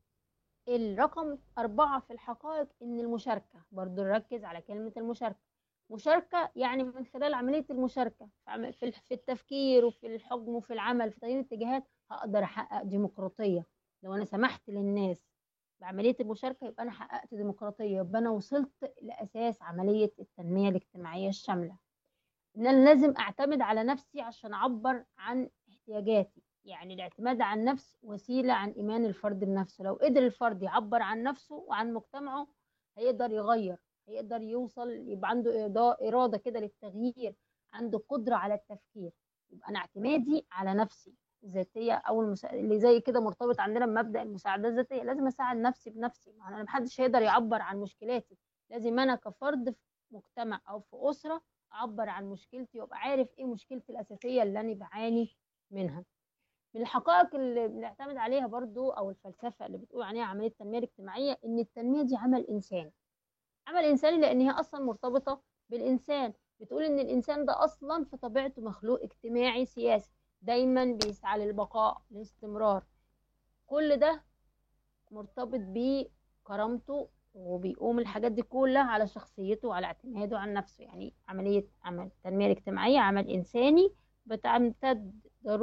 الرقم 4 في الحقائق إن المشاركة، برضو نركز على كلمة المشاركة. مشاركة يعني من خلال عملية المشاركة في التفكير وفي الحكم وفي العمل في تغيير الاتجاهات هقدر أحقق ديمقراطية. لو أنا سمحت للناس بعملية المشاركة يبقى أنا حققت ديمقراطية، يبقى أنا وصلت لأساس عملية التنمية الاجتماعية الشاملة. إن أنا لازم أعتمد على نفسي عشان أعبر عن احتياجاتي. يعني الاعتماد على النفس وسيلة عن إيمان الفرد بنفسه. لو قدر الفرد يعبر عن نفسه وعن مجتمعه هيقدر يغير، هيقدر يوصل، يبقى عنده إرادة كده للتغيير، عنده قدرة على التفكير. يبقى أنا اعتمادي على نفسي الذاتية أو اللي زي كده مرتبط عندنا بمبدأ المساعدة الذاتية. لازم أساعد نفسي بنفسي، أنا محدش هيقدر يعبر عن مشكلاتي. لازم أنا كفرد في مجتمع أو في أسرة أعبر عن مشكلتي وأبقى عارف إيه مشكلتي الأساسية اللي أنا بعاني منها. من الحقائق اللي بنعتمد عليها برضو أو الفلسفة اللي بتقول عليها عملية التنمية الاجتماعية إن التنمية دي عمل إنساني. عمل إنساني لأن هي أصلا مرتبطة بالإنسان. بتقول إن الإنسان ده أصلا في طبيعته مخلوق اجتماعي سياسي، دايما بيسعى للبقاء للاستمرار. كل ده مرتبط بكرامته وبيقوم الحاجات دي كلها على شخصيته وعلى اعتماده عن نفسه. يعني عمل التنمية الاجتماعية عمل إنساني بتمتد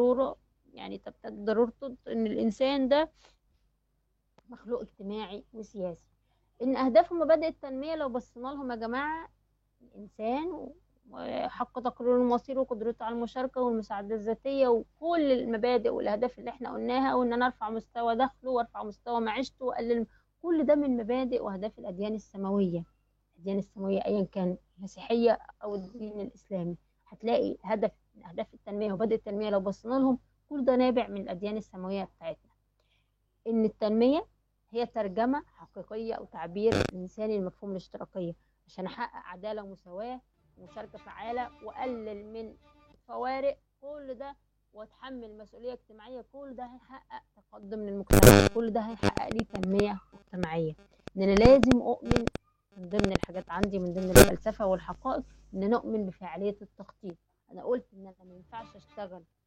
ضرورته إن الإنسان ده مخلوق اجتماعي وسياسي. إن أهداف ومبادئ التنمية لو بصينا لهم يا جماعة، الإنسان وحق تقرير المصير وقدرته على المشاركة والمساعدة الذاتية وكل المبادئ والأهداف اللي احنا قلناها، وإن أنا أرفع مستوى دخله وأرفع مستوى معيشته وأقلل، كل ده من مبادئ وأهداف الأديان السماوية. الأديان السماوية أيا كان المسيحية أو الدين الإسلامي هتلاقي هدف من أهداف التنمية ومبادئ التنمية لو بصينا لهم كل ده نابع من الأديان السماوية بتاعتنا. إن التنمية هي ترجمة حقيقية أو تعبير إنساني لمفهوم الاشتراكية عشان أحقق عدالة ومساواة ومشاركة فعالة وأقلل من فوارق. كل ده وأتحمل مسؤولية اجتماعية، كل ده هيحقق تقدم للمجتمع، كل ده هيحقق لي تنمية مجتمعية. إن أنا لازم أؤمن من ضمن الحاجات عندي من ضمن الفلسفة والحقائق إن نؤمن بفاعلية التخطيط. أنا قلت إن أنا ما ينفعش أشتغل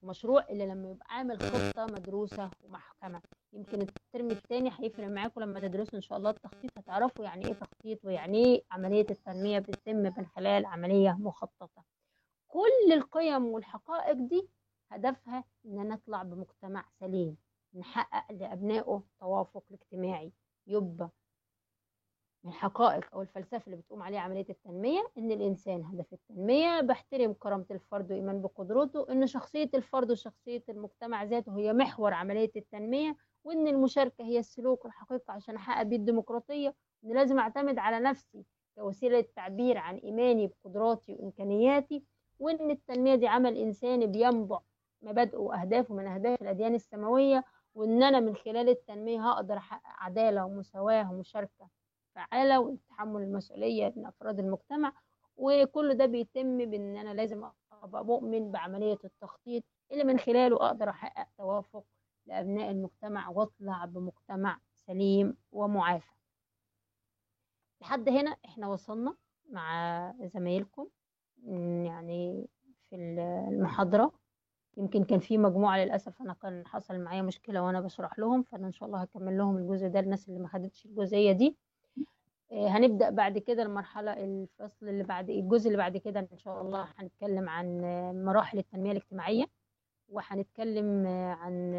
مشروع الا لما يبقى عامل خطه مدروسه ومحكمه. يمكن الترم الثاني هيفرق معاكم لما تدرسوا ان شاء الله التخطيط، هتعرفوا يعني ايه تخطيط ويعني ايه عمليه التنميه بتتم من خلال عمليه مخططه. كل القيم والحقائق دي هدفها ان نطلع بمجتمع سليم، نحقق لابنائه توافق اجتماعي. يبقى من الحقائق او الفلسفه اللي بتقوم عليها عمليه التنميه ان الانسان هدف التنميه بحترم كرامه الفرد وايمان بقدرته، ان شخصيه الفرد وشخصيه المجتمع ذاته هي محور عمليه التنميه، وان المشاركه هي السلوك الحقيقي عشان احقق بيه الديمقراطيه، ان لازم اعتمد على نفسي كوسيله للتعبير عن ايماني بقدراتي وامكانياتي، وان التنميه دي عمل انساني بينبع مبادئه واهدافه من اهداف الاديان السماويه، وان انا من خلال التنميه هقدر احقق عداله ومساواه ومشاركه فعالة وتحمل المسؤولية من أفراد المجتمع. وكل ده بيتم بأن أنا لازم أبقى مؤمن بعملية التخطيط اللي من خلاله أقدر أحقق توافق لأبناء المجتمع وأطلع بمجتمع سليم ومعافى. لحد هنا إحنا وصلنا مع زمايلكم يعني في المحاضرة. يمكن كان في مجموعة للأسف أنا كان حصل معايا مشكلة وأنا بشرح لهم، فأنا إن شاء الله هكمل لهم الجزء ده الناس اللي ما خدتش الجزئية دي. هنبدأ بعد كده الفصل اللي بعد الجزء اللي بعد كده إن شاء الله هنتكلم عن مراحل التنمية الاجتماعية، وهنتكلم عن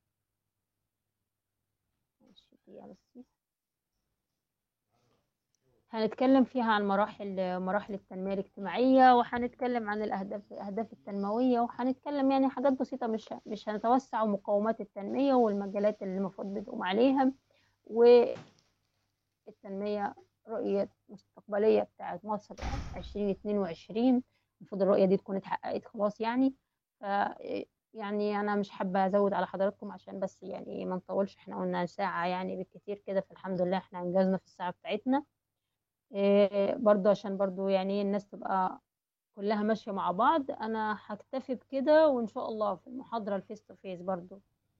هنتكلم فيها عن مراحل التنمية الاجتماعية، وهنتكلم عن الأهداف التنموية، وهنتكلم يعني حاجات بسيطة، مش هنتوسع، ومقومات التنمية والمجالات اللي المفروض بتقوم عليها، والتنمية رؤية مستقبلية بتاعت مصر 2022. المفروض الرؤية دي تكون اتحققت خلاص يعني. يعني أنا مش حابة أزود على حضراتكم عشان بس يعني ما نطولش، احنا قلنا ساعة يعني بالكتير كده، فالحمد لله احنا انجزنا في الساعة بتاعتنا. برضو عشان برضو يعني الناس تبقى كلها ماشية مع بعض. أنا هكتفي بكده، وإن شاء الله في المحاضرة الفيس تو فيس برضو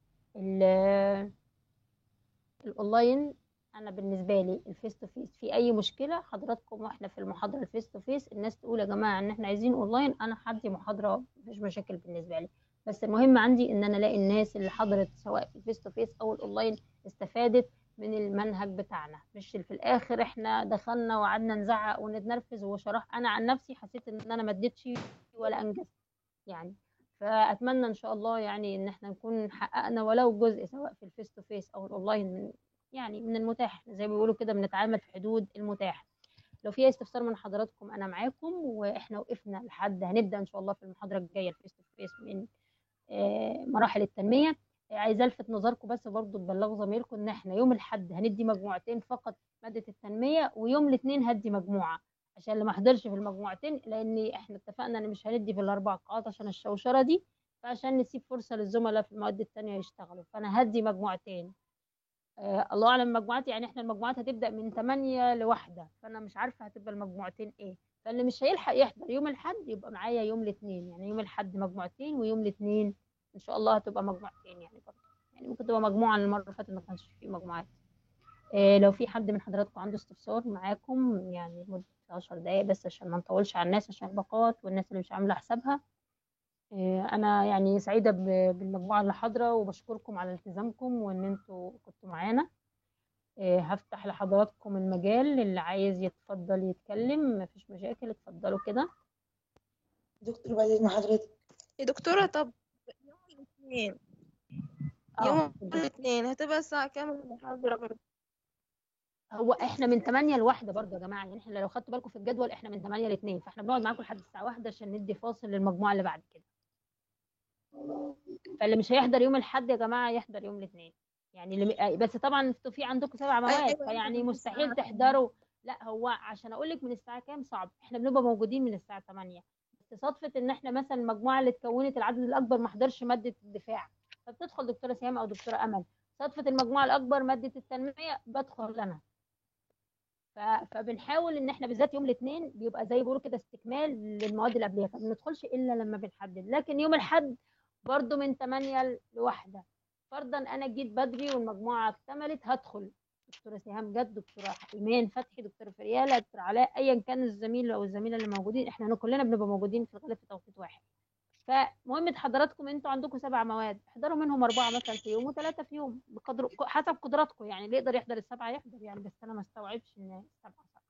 الأونلاين. أنا بالنسبة لي الفيس تو فيس في أي مشكلة حضراتكم واحنا في المحاضرة الفيس تو فيس الناس تقول يا جماعة إن احنا عايزين أونلاين، أنا هدي محاضرة مفيش مشاكل بالنسبة لي. بس المهم عندي إن أنا ألاقي الناس اللي حضرت سواء في الفيس تو فيس أو الأونلاين استفادت من المنهج بتاعنا، مش في الآخر احنا دخلنا وقعدنا نزعق ونتنرفز وشرح. أنا عن نفسي حسيت إن أنا ما اديتش ولا أنجزت يعني. فأتمنى إن شاء الله يعني إن احنا نكون حققنا ولو جزء سواء في الفيس تو فيس أو الأونلاين من المتاح، زي ما بيقولوا كده بنتعامل في حدود المتاح. لو في اي استفسار من حضراتكم انا معاكم، واحنا وقفنا لحد هنبدا ان شاء الله في المحاضره الجايه الفيس تو فيس من مراحل التنميه. عايزه الفت نظركم بس برضو تبلغوا زمايلكم ان احنا يوم الاحد هندي مجموعتين فقط ماده التنميه، ويوم الاثنين هدي مجموعه عشان اللي ما حضرش في المجموعتين، لان احنا اتفقنا ان مش هندي في الاربع قاعات عشان الشوشره دي، فعشان نسيب فرصه للزملاء في المواد التانيه يشتغلوا، فانا هدي مجموعتين. الله اعلم المجموعات، يعني احنا المجموعات هتبدا من 8 لواحدة، فانا مش عارفه هتبقى المجموعتين ايه. فاللي مش هيلحق يحضر يوم الاحد يبقى معايا يوم الاثنين، يعني يوم الاحد مجموعتين ويوم الاثنين ان شاء الله هتبقى مجموعتين يعني برضه. يعني ممكن تبقى مجموعه، المره اللي فاتت ما كانش في مجموعات. لو في حد من حضراتكم عنده استفسار معاكم يعني لمده 10 دقائق بس عشان ما نطولش على الناس، عشان الباقات والناس اللي مش عامله حسابها. أنا يعني سعيدة بالمجموعة اللي حاضرة، وبشكركم على التزامكم وإن أنتوا كنتوا معانا. هفتح لحضراتكم المجال، اللي عايز يتفضل يتكلم مفيش مشاكل، اتفضلوا كده. دكتور بعد إذن حضرتك. يا دكتورة، طب يوم الاثنين هتبقى الساعة كام المحاضرة برضه؟ هو احنا من 8 لواحدة برضه يا جماعة، يعني احنا لو خدتوا بالكم في الجدول احنا من 8 ل2، فاحنا بنقعد معاكم لحد الساعة 1 عشان ندي فاصل للمجموعة اللي بعد كده. فاللي مش هيحضر يوم الاحد يا جماعة يحضر يوم الاثنين يعني بس طبعا انتوا في عندكم 7 مواد فيعني مستحيل تحضروا. لا هو عشان اقول لك من الساعة كام صعب، احنا بنبقى موجودين من الساعة 8، بس صدفة ان احنا مثلا المجموعة اللي اتكونت العدد الاكبر ما حضرش مادة الدفاع، فبتدخل دكتورة سهام او دكتورة امل. صدفة المجموعة الاكبر مادة التنمية بدخل انا. فبنحاول ان احنا بالذات يوم الاثنين بيبقى زي بيقولوا كده استكمال للمواد اللي قبليها، فما بندخلش الا لما بنحدد. لكن يوم الاحد برضو من 8 لواحدة، فرضا انا جيت بدري والمجموعه اكتملت هدخل. دكتوره سهام جت، دكتوره ايمان فتحي، دكتوره فرياله، دكتور علاء، ايا كان الزميل او الزميله اللي موجودين، احنا كلنا بنبقى موجودين في الغالب في توقيت واحد. فمهم مهمة حضراتكم انتوا عندكم 7 مواد، احضروا منهم 4 مثلا في يوم و3 في يوم بقدر حسب قدراتكم، يعني اللي يقدر يحضر ال7 يحضر يعني، بس انا ما استوعبش ان 7 صح.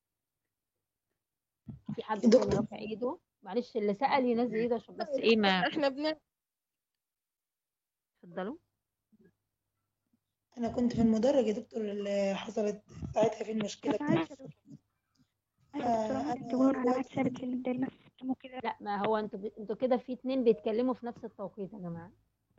في حد تاني دكتور رافع ايده؟ معلش اللي سأل ينزل ايده عشان بس ايه ما احنا اتفضلوا. انا كنت في المدرج يا دكتور اللي حصلت ساعتها في المشكله بتاعت معلش يا دكتورة انا ممكن تقولوا علامات دلوقتي ثابت للمدة المفهوم كده. لا ما هو انتوا كده في 2 بيتكلموا في نفس التوقيت يا جماعة.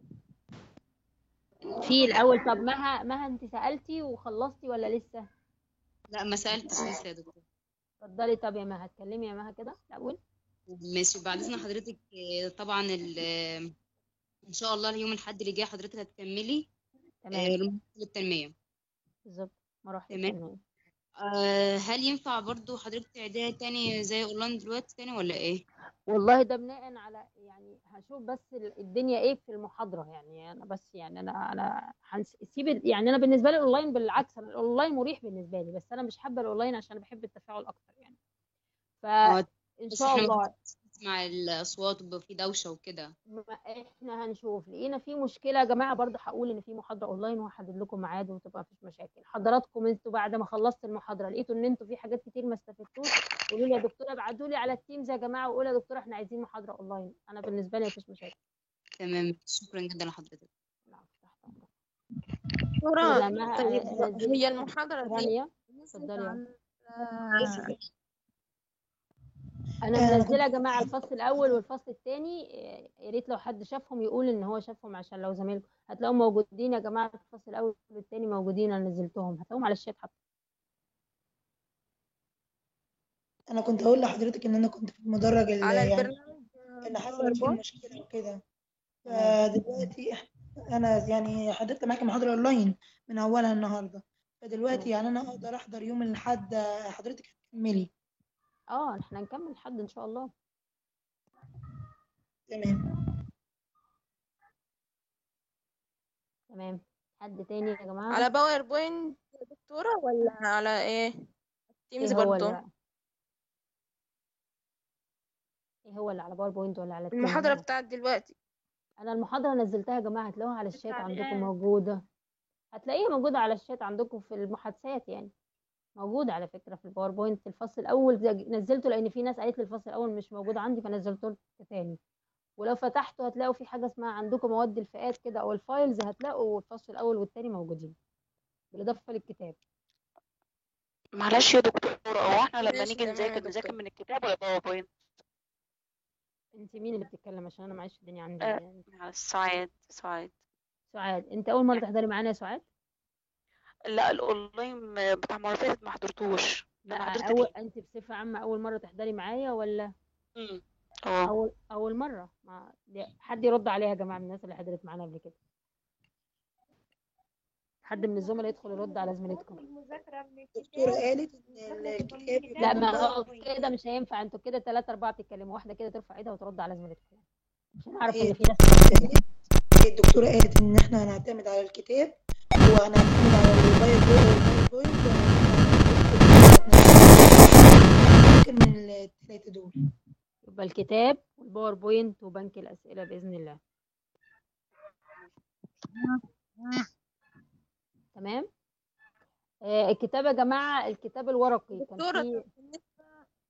في الاول، طب مها انت سألتي وخلصتي ولا لسه؟ لا ما سألتش لسه يا دكتور. اتفضلي. طب يا مها اتكلمي يا مها كده الاول. ماشي، وبعد اذن حضرتك طبعا ان شاء الله اليوم الاحد اللي جاي حضرتك هتكملي تمام مراحل التنمية. بالظبط، مراحل تمام. التنمية. هل ينفع برضو حضرتك تعيديها تاني زي اونلاين دلوقتي تاني ولا ايه؟ والله ده بناء على يعني هشوف بس الدنيا ايه في المحاضرة، يعني انا بس يعني انا هسيب يعني انا بالنسبة لي الاونلاين بالعكس، انا الاونلاين مريح بالنسبة لي، بس انا مش حابة الاونلاين عشان أنا بحب التفاعل اكتر يعني. اه فان بس شاء احنا الله بنسمع الاصوات وبيبقى في دوشة وكده. احنا هنشوف لقينا في مشكله يا جماعه، برضه هقول ان في محاضره اونلاين وهحدد لكم ميعاد وتبقى مفيش مشاكل. حضراتكم انتوا بعد ما خلصت المحاضره لقيتوا ان انتوا في حاجات كتير ما استفدتوش، قولوا لي يا دكتوره، ابعتوا لي على التيمز يا جماعه وقولوا يا دكتوره احنا عايزين محاضره اونلاين، انا بالنسبه لي مفيش مشاكل. تمام، شكرا جدا لحضرتك. العفو، تحت امرك. دكتورة كده ما طيب نزلت هي المحاضرة دي رانيا. نزلت اتفضلي يا على انا انا منزله كنت يا جماعه الفصل الاول والفصل الثاني، يا ريت لو حد شافهم يقول ان هو شافهم عشان لو زمايلكم هتلاقوهم موجودين يا جماعه، الفصل الاول والثاني موجودين، انا نزلتهم هتلاقوهم على الشات حتى. انا كنت اقول لحضرتك ان انا كنت في المدرج على اللي يعني البرنامج اللي حصلت فيه باوربوينت. المشكله وكده. تمام فدلوقتي انا يعني حضرت معاكي محاضره اونلاين من اولها النهارده، فدلوقتي تمام. يعني انا اقدر احضر يوم الاحد حضرتك هتكملي. احنا نكمل لحد ان شاء الله. تمام. تمام. حد تاني يا جماعه؟ على باوربوينت يا دكتورة ولا على ايه؟ تيمز ايه هو برضو. اللي ايه هو اللي على باوربوينت ولا على المحاضرة التيمز؟ بتاعت دلوقتي انا المحاضره نزلتها يا جماعه، هتلاقوها على الشات بتاعت عندكم ايه؟ موجوده، هتلاقيها موجوده على الشات عندكم في المحادثات يعني، موجوده على فكره في الباوربوينت. الفصل الاول نزلته لان في ناس قالت لي الفصل الاول مش موجود عندي فنزلته تاني، ولو فتحته هتلاقوا في حاجه اسمها عندكم مواد الفئات كده او الفايلز، هتلاقوا الفصل الاول والتاني موجودين بالاضافه للكتاب. معلش يا دكتورة، هو احنا لما ماشي نيجي تمام يا نذاكر دكتور. من الكتاب ولا باوربوينت؟ انت مين اللي بتتكلم عشان انا معيش الدنيا عندي آه يعني. سعاد سعاد. سعاد، انت اول مره تحضري معانا يا سعاد؟ لا الاونلاين بتاع مرة فاتت ما حضرتوش، لا انا حضرت دي. انت بصفه عامه اول مره تحضري معايا ولا امم اه اول مره؟ ما حد يرد عليها يا جماعه من الناس اللي حضرت معانا قبل كده، حد من الزملاء يدخل يرد على زميلتكم. المذاكرة من الدكتوره الكتاب قالت ان المذاكرة تبقى من الكتاب الكتاب لا يكون ما هو بالباوربوينت. كده مش هينفع، انتوا كده 3 4 بتتكلموا، واحده كده ترفع ايدها وترد على زميلتكم عشان اعرف هي ان في ناس. الدكتوره قالت ان احنا هنعتمد على الكتاب وهنعتمد على الباوربوينت ممكن من الثلاثه دول. يبقى الكتاب والباوربوينت وبنك الاسئله باذن الله. تمام. الكتاب يا جماعه، الكتاب الورقي كان دكتورة فيه، طب بالنسبة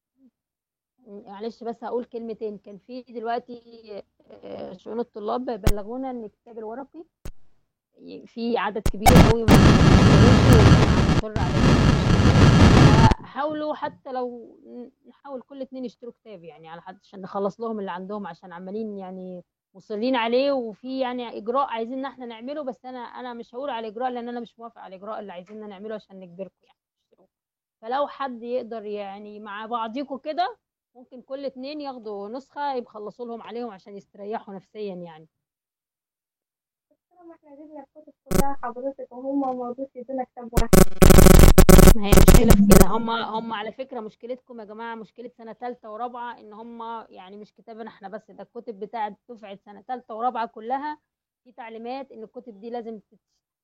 معلش بس هقول كلمتين، كان في دلوقتي شؤون الطلاب بلغونا ان الكتاب الورقي في عدد كبير قوي ما بيشتروش ومصر عليه، حاولوا حتى لو نحاول كل 2 يشتروا كتاب يعني على حد عشان نخلص لهم اللي عندهم، عشان عمالين يعني مصرين عليه، وفي يعني اجراء عايزين ان احنا نعمله، بس انا مش هقول على الاجراء لان انا مش موافقه على الاجراء اللي عايزيننا نعمله عشان نجبركم يعني تشتروه. فلو حد يقدر يعني مع بعضيكم كده ممكن كل 2 ياخدوا نسخه يخلصوا لهم عليهم عشان يستريحوا نفسيا يعني. ما احنا جبنا الكتب كلها حضرتك وهم ما رضوش يدونا كتاب واحد. ما هي المشكلة في كده، هم على فكرة مشكلتكم يا جماعة مشكلة سنة تالتة ورابعة ان هم يعني مش كتابنا احنا بس، ده الكتب بتاعة دفعة سنة تالتة ورابعة كلها في تعليمات ان الكتب دي لازم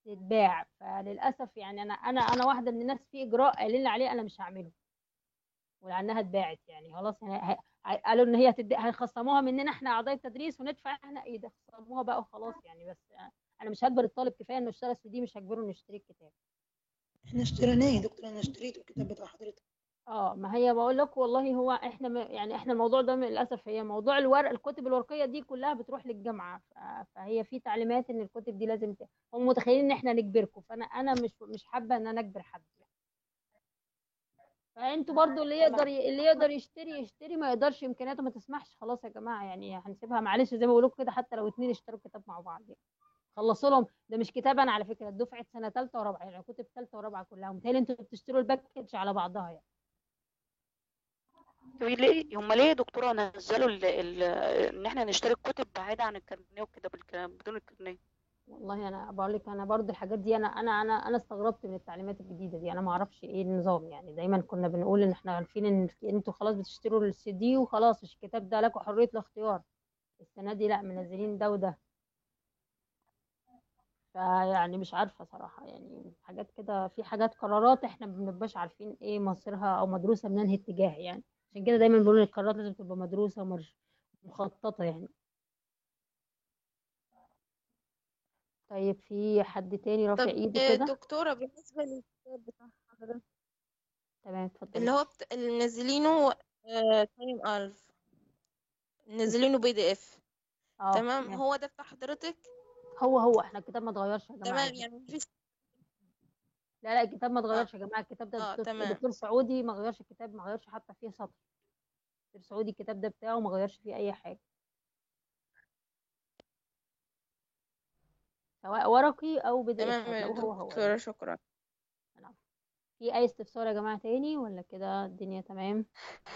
تتباع، فللأسف يعني انا واحدة من الناس في اجراء قايلين لي عليه انا مش هعمله. ولانها اتباعت يعني خلاص قالوا ان هي هيخصموها مننا احنا اعضاء التدريس وندفع احنا ايه ده، خصموها بقى وخلاص يعني. بس انا مش هجبر الطالب، كفايه انه اشترى CD، مش هجبره انه يشتري الكتاب. احنا اشتريناه يا دكتور، انا اشتريته الكتاب بتاع حضرتك. ما هي بقول لك والله، هو احنا يعني احنا الموضوع ده للاسف، هي موضوع الورق، الكتب الورقيه دي كلها بتروح للجامعه، فهي في تعليمات ان الكتب دي لازم هم متخيلين ان احنا نجبركم، فانا مش حابه ان انا اجبر حد يعني. فانتوا برضو اللي يقدر يشتري، ما يقدرش امكانياته ما تسمحش، خلاص يا جماعه يعني هنسيبها معلش زي ما بقول لكم كده، حتى لو 2 اشتروا الكتاب مع بعض يعني. خلصوا لهم، ده مش كتاب انا على فكره، دفعه سنه ثالثه ورابعه يعني، كتب ثالثه ورابعه كلها، متهيألي انتوا بتشتروا الباكج على بعضها يعني. ليه هم ليه يا دكتورة نزلوا ان احنا نشتري الكتب بعيد عن الكارنيه وكده بدون الكارنيه؟ والله انا بقول لك، انا برضو الحاجات دي انا استغربت من التعليمات الجديده دي، انا ما اعرفش ايه النظام يعني. دايما كنا بنقول ان احنا عارفين ان انتوا خلاص بتشتروا الCD وخلاص، الكتاب ده لكم حريه الاختيار. السنه دي لا، منزلين ده وده، فيعني مش عارفه صراحه يعني. حاجات كده، في حاجات قرارات احنا ما بنبقاش عارفين ايه مصيرها او مدروسه من انهي اتجاه يعني. عشان كده دايما بنقول القرارات لازم تبقى مدروسه ومخططه يعني. طيب في حد تاني رافع طب ايده كده؟ دكتورة بالنسبة للكتاب بتاع حضرتك تمام اتفضلي. اللي هو اللي منزلينه تايم 1000 منزلينه PDF، تمام، تمام. هو ده بتاع حضرتك؟ هو احنا الكتاب ما اتغيرش يا جماعه. تمام، يعني مفيش. لا الكتاب ما اه اتغيرش يا جماعه، الكتاب ده تمام. دكتور سعودي ما غيرش الكتاب، ما غيرش حتى فيه سطر. دكتور سعودي الكتاب ده بتاعه ما غيرش فيه اي حاجه، سواء ورقي او PDF تمام يا هتلاقوه هو يعني. دكتورة، شكرا. نعم. في اي استفسار يا جماعه تاني ولا كده الدنيا تمام؟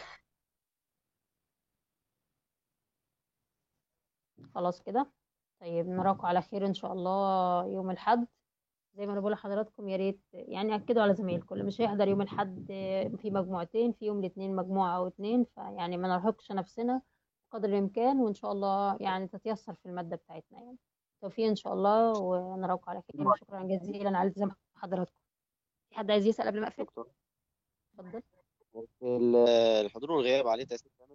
خلاص كده. طيب نراكم على خير ان شاء الله يوم الاحد. زي ما انا بقول لحضراتكم، يا ريت يعني اكدوا على زمايلكم اللي مش هيحضر يوم الاحد، في مجموعتين، في يوم الاثنين مجموعه او اتنين، فيعني ما نرهقش نفسنا قدر الامكان، وان شاء الله يعني تتيسر في الماده بتاعتنا يعني. توفيق ان شاء الله، ونراكم على خير، وشكرا جزيلا على التزام حضراتكم. في حد عايز يسال قبل ما اقفل؟ دكتور، اتفضل. ال- الحضور والغياب عليه تأثير جامد؟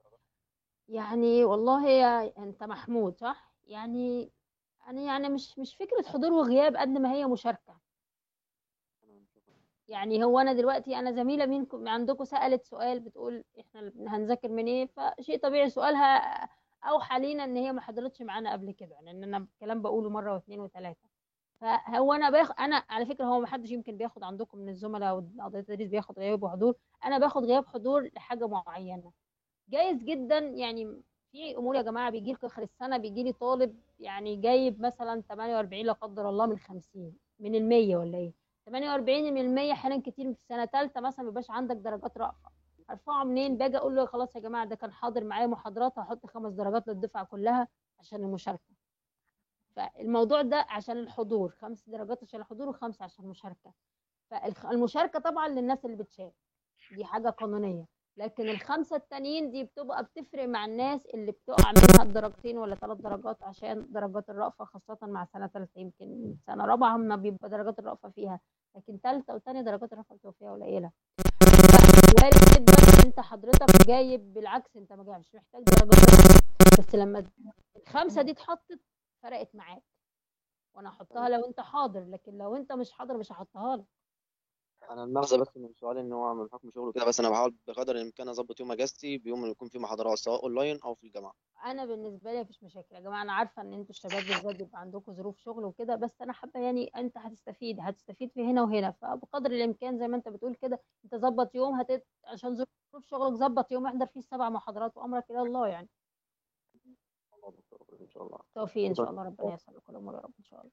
يعني والله يا انت محمود صح يعني، انا يعني مش فكره حضور وغياب قد ما هي مشاركه. تمام، شكرا. يعني هو انا دلوقتي انا زميله منكم عندكم سالت سؤال بتقول احنا هنذاكر من ايه، فشيء طبيعي سؤالها اوحى لينا ان هي ما حضرتش معانا قبل كده، لان انا الكلام بقوله مره واثنين وثلاثه. فهو انا على فكره، هو ما حدش يمكن بياخد عندكم من الزملاء او اعضاء التدريس بياخد غياب وحضور، انا باخد غياب حضور لحاجه معينه. جايز جدا يعني. في امور يا جماعه، بيجي لك اخر السنه بيجي لي طالب يعني جايب مثلا 48 لا قدر الله من 50 من ال 100 ولا ايه، 48 من ال 100 احيانا كتير في سنه ثالثه مثلا ما بيبقاش عندك درجات رأفة. ارفعه منين؟ باجي اقول له خلاص يا جماعه ده كان حاضر معايا محاضرات، هحط 5 درجات للدفعه كلها عشان المشاركه. فالموضوع ده عشان الحضور 5 درجات عشان الحضور وخمسه عشان المشاركه. فالمشاركه طبعا للناس اللي بتشارك، دي حاجة قانونية. لكن ال5 التانيين دي بتبقى بتفرق مع الناس اللي بتقع منها الدرجتين ولا 3 درجات عشان درجات الرأفة، خاصة مع سنة تالتة. يمكن سنة رابعة ما بيبقى درجات الرأفة فيها، لكن تالتة وتانية درجات الرأفة بتبقى فيها قليلة. وارد جدا ان انت حضرتك جايب بالعكس، انت ما جايبش محتاج درجات رأفة، بس لما ال5 دي اتحطت فرقت معاك، وانا هحطها لو انت حاضر، لكن لو انت مش حاضر مش هحطها لك. انا المغزى بس من سؤالي ان هو من حكم شغله كده، بس انا بحاول بقدر الامكان اظبط يوم اجازتي بيوم اللي يكون فيه محاضرات سواء اونلاين او في الجامعه. انا بالنسبه لي مفيش مشاكل يا جماعه، انا عارفه ان انتوا الشباب بالذات بيبقى عندكم ظروف شغل وكده، بس انا حابه يعني انت هتستفيد في هنا وهنا، فبقدر الامكان زي ما انت بتقول كده، انت ظبط يوم عشان ظروف شغلك، ظبط يوم احضر فيه ال7 محاضرات وامرك الى الله يعني. الله دكتور، ان شاء الله. توفيق ان شاء شكرا. الله، ربنا ييسر لكم الامور يا رب ان شاء الله.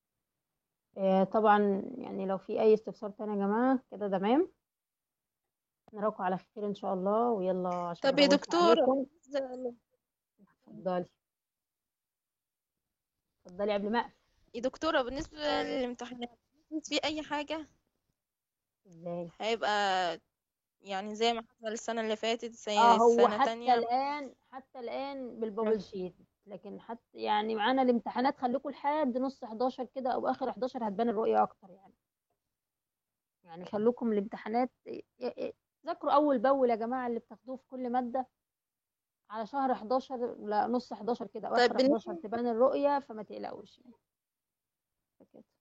طبعا يعني لو في اي استفسار تاني يا جماعه كده تمام. نراكم على خير ان شاء الله، ويلا عشان ما طب يا اطولش دكتورة عليكم. اتفضلي. اتفضلي قبل ما اقفل. يا دكتورة بالنسبة للامتحانات في أي حاجة ازاي؟ هيبقى يعني زي ما حصل السنة اللي فاتت زي هو السنة حتى تانية؟ الآن بالبابل شيت، لكن حتى يعني معانا الامتحانات خليكم لحد نص 11 كده أو آخر 11 هتبان الرؤية أكتر يعني. يعني خلوكم الامتحانات ذاكروا ذاكروا اول باول يا جماعه اللي بتاخدوه في كل ماده، على شهر 11 لا نص 11 كده او طيب اخر 11 تبان الرؤيه، فما تقلقوش يعني كده.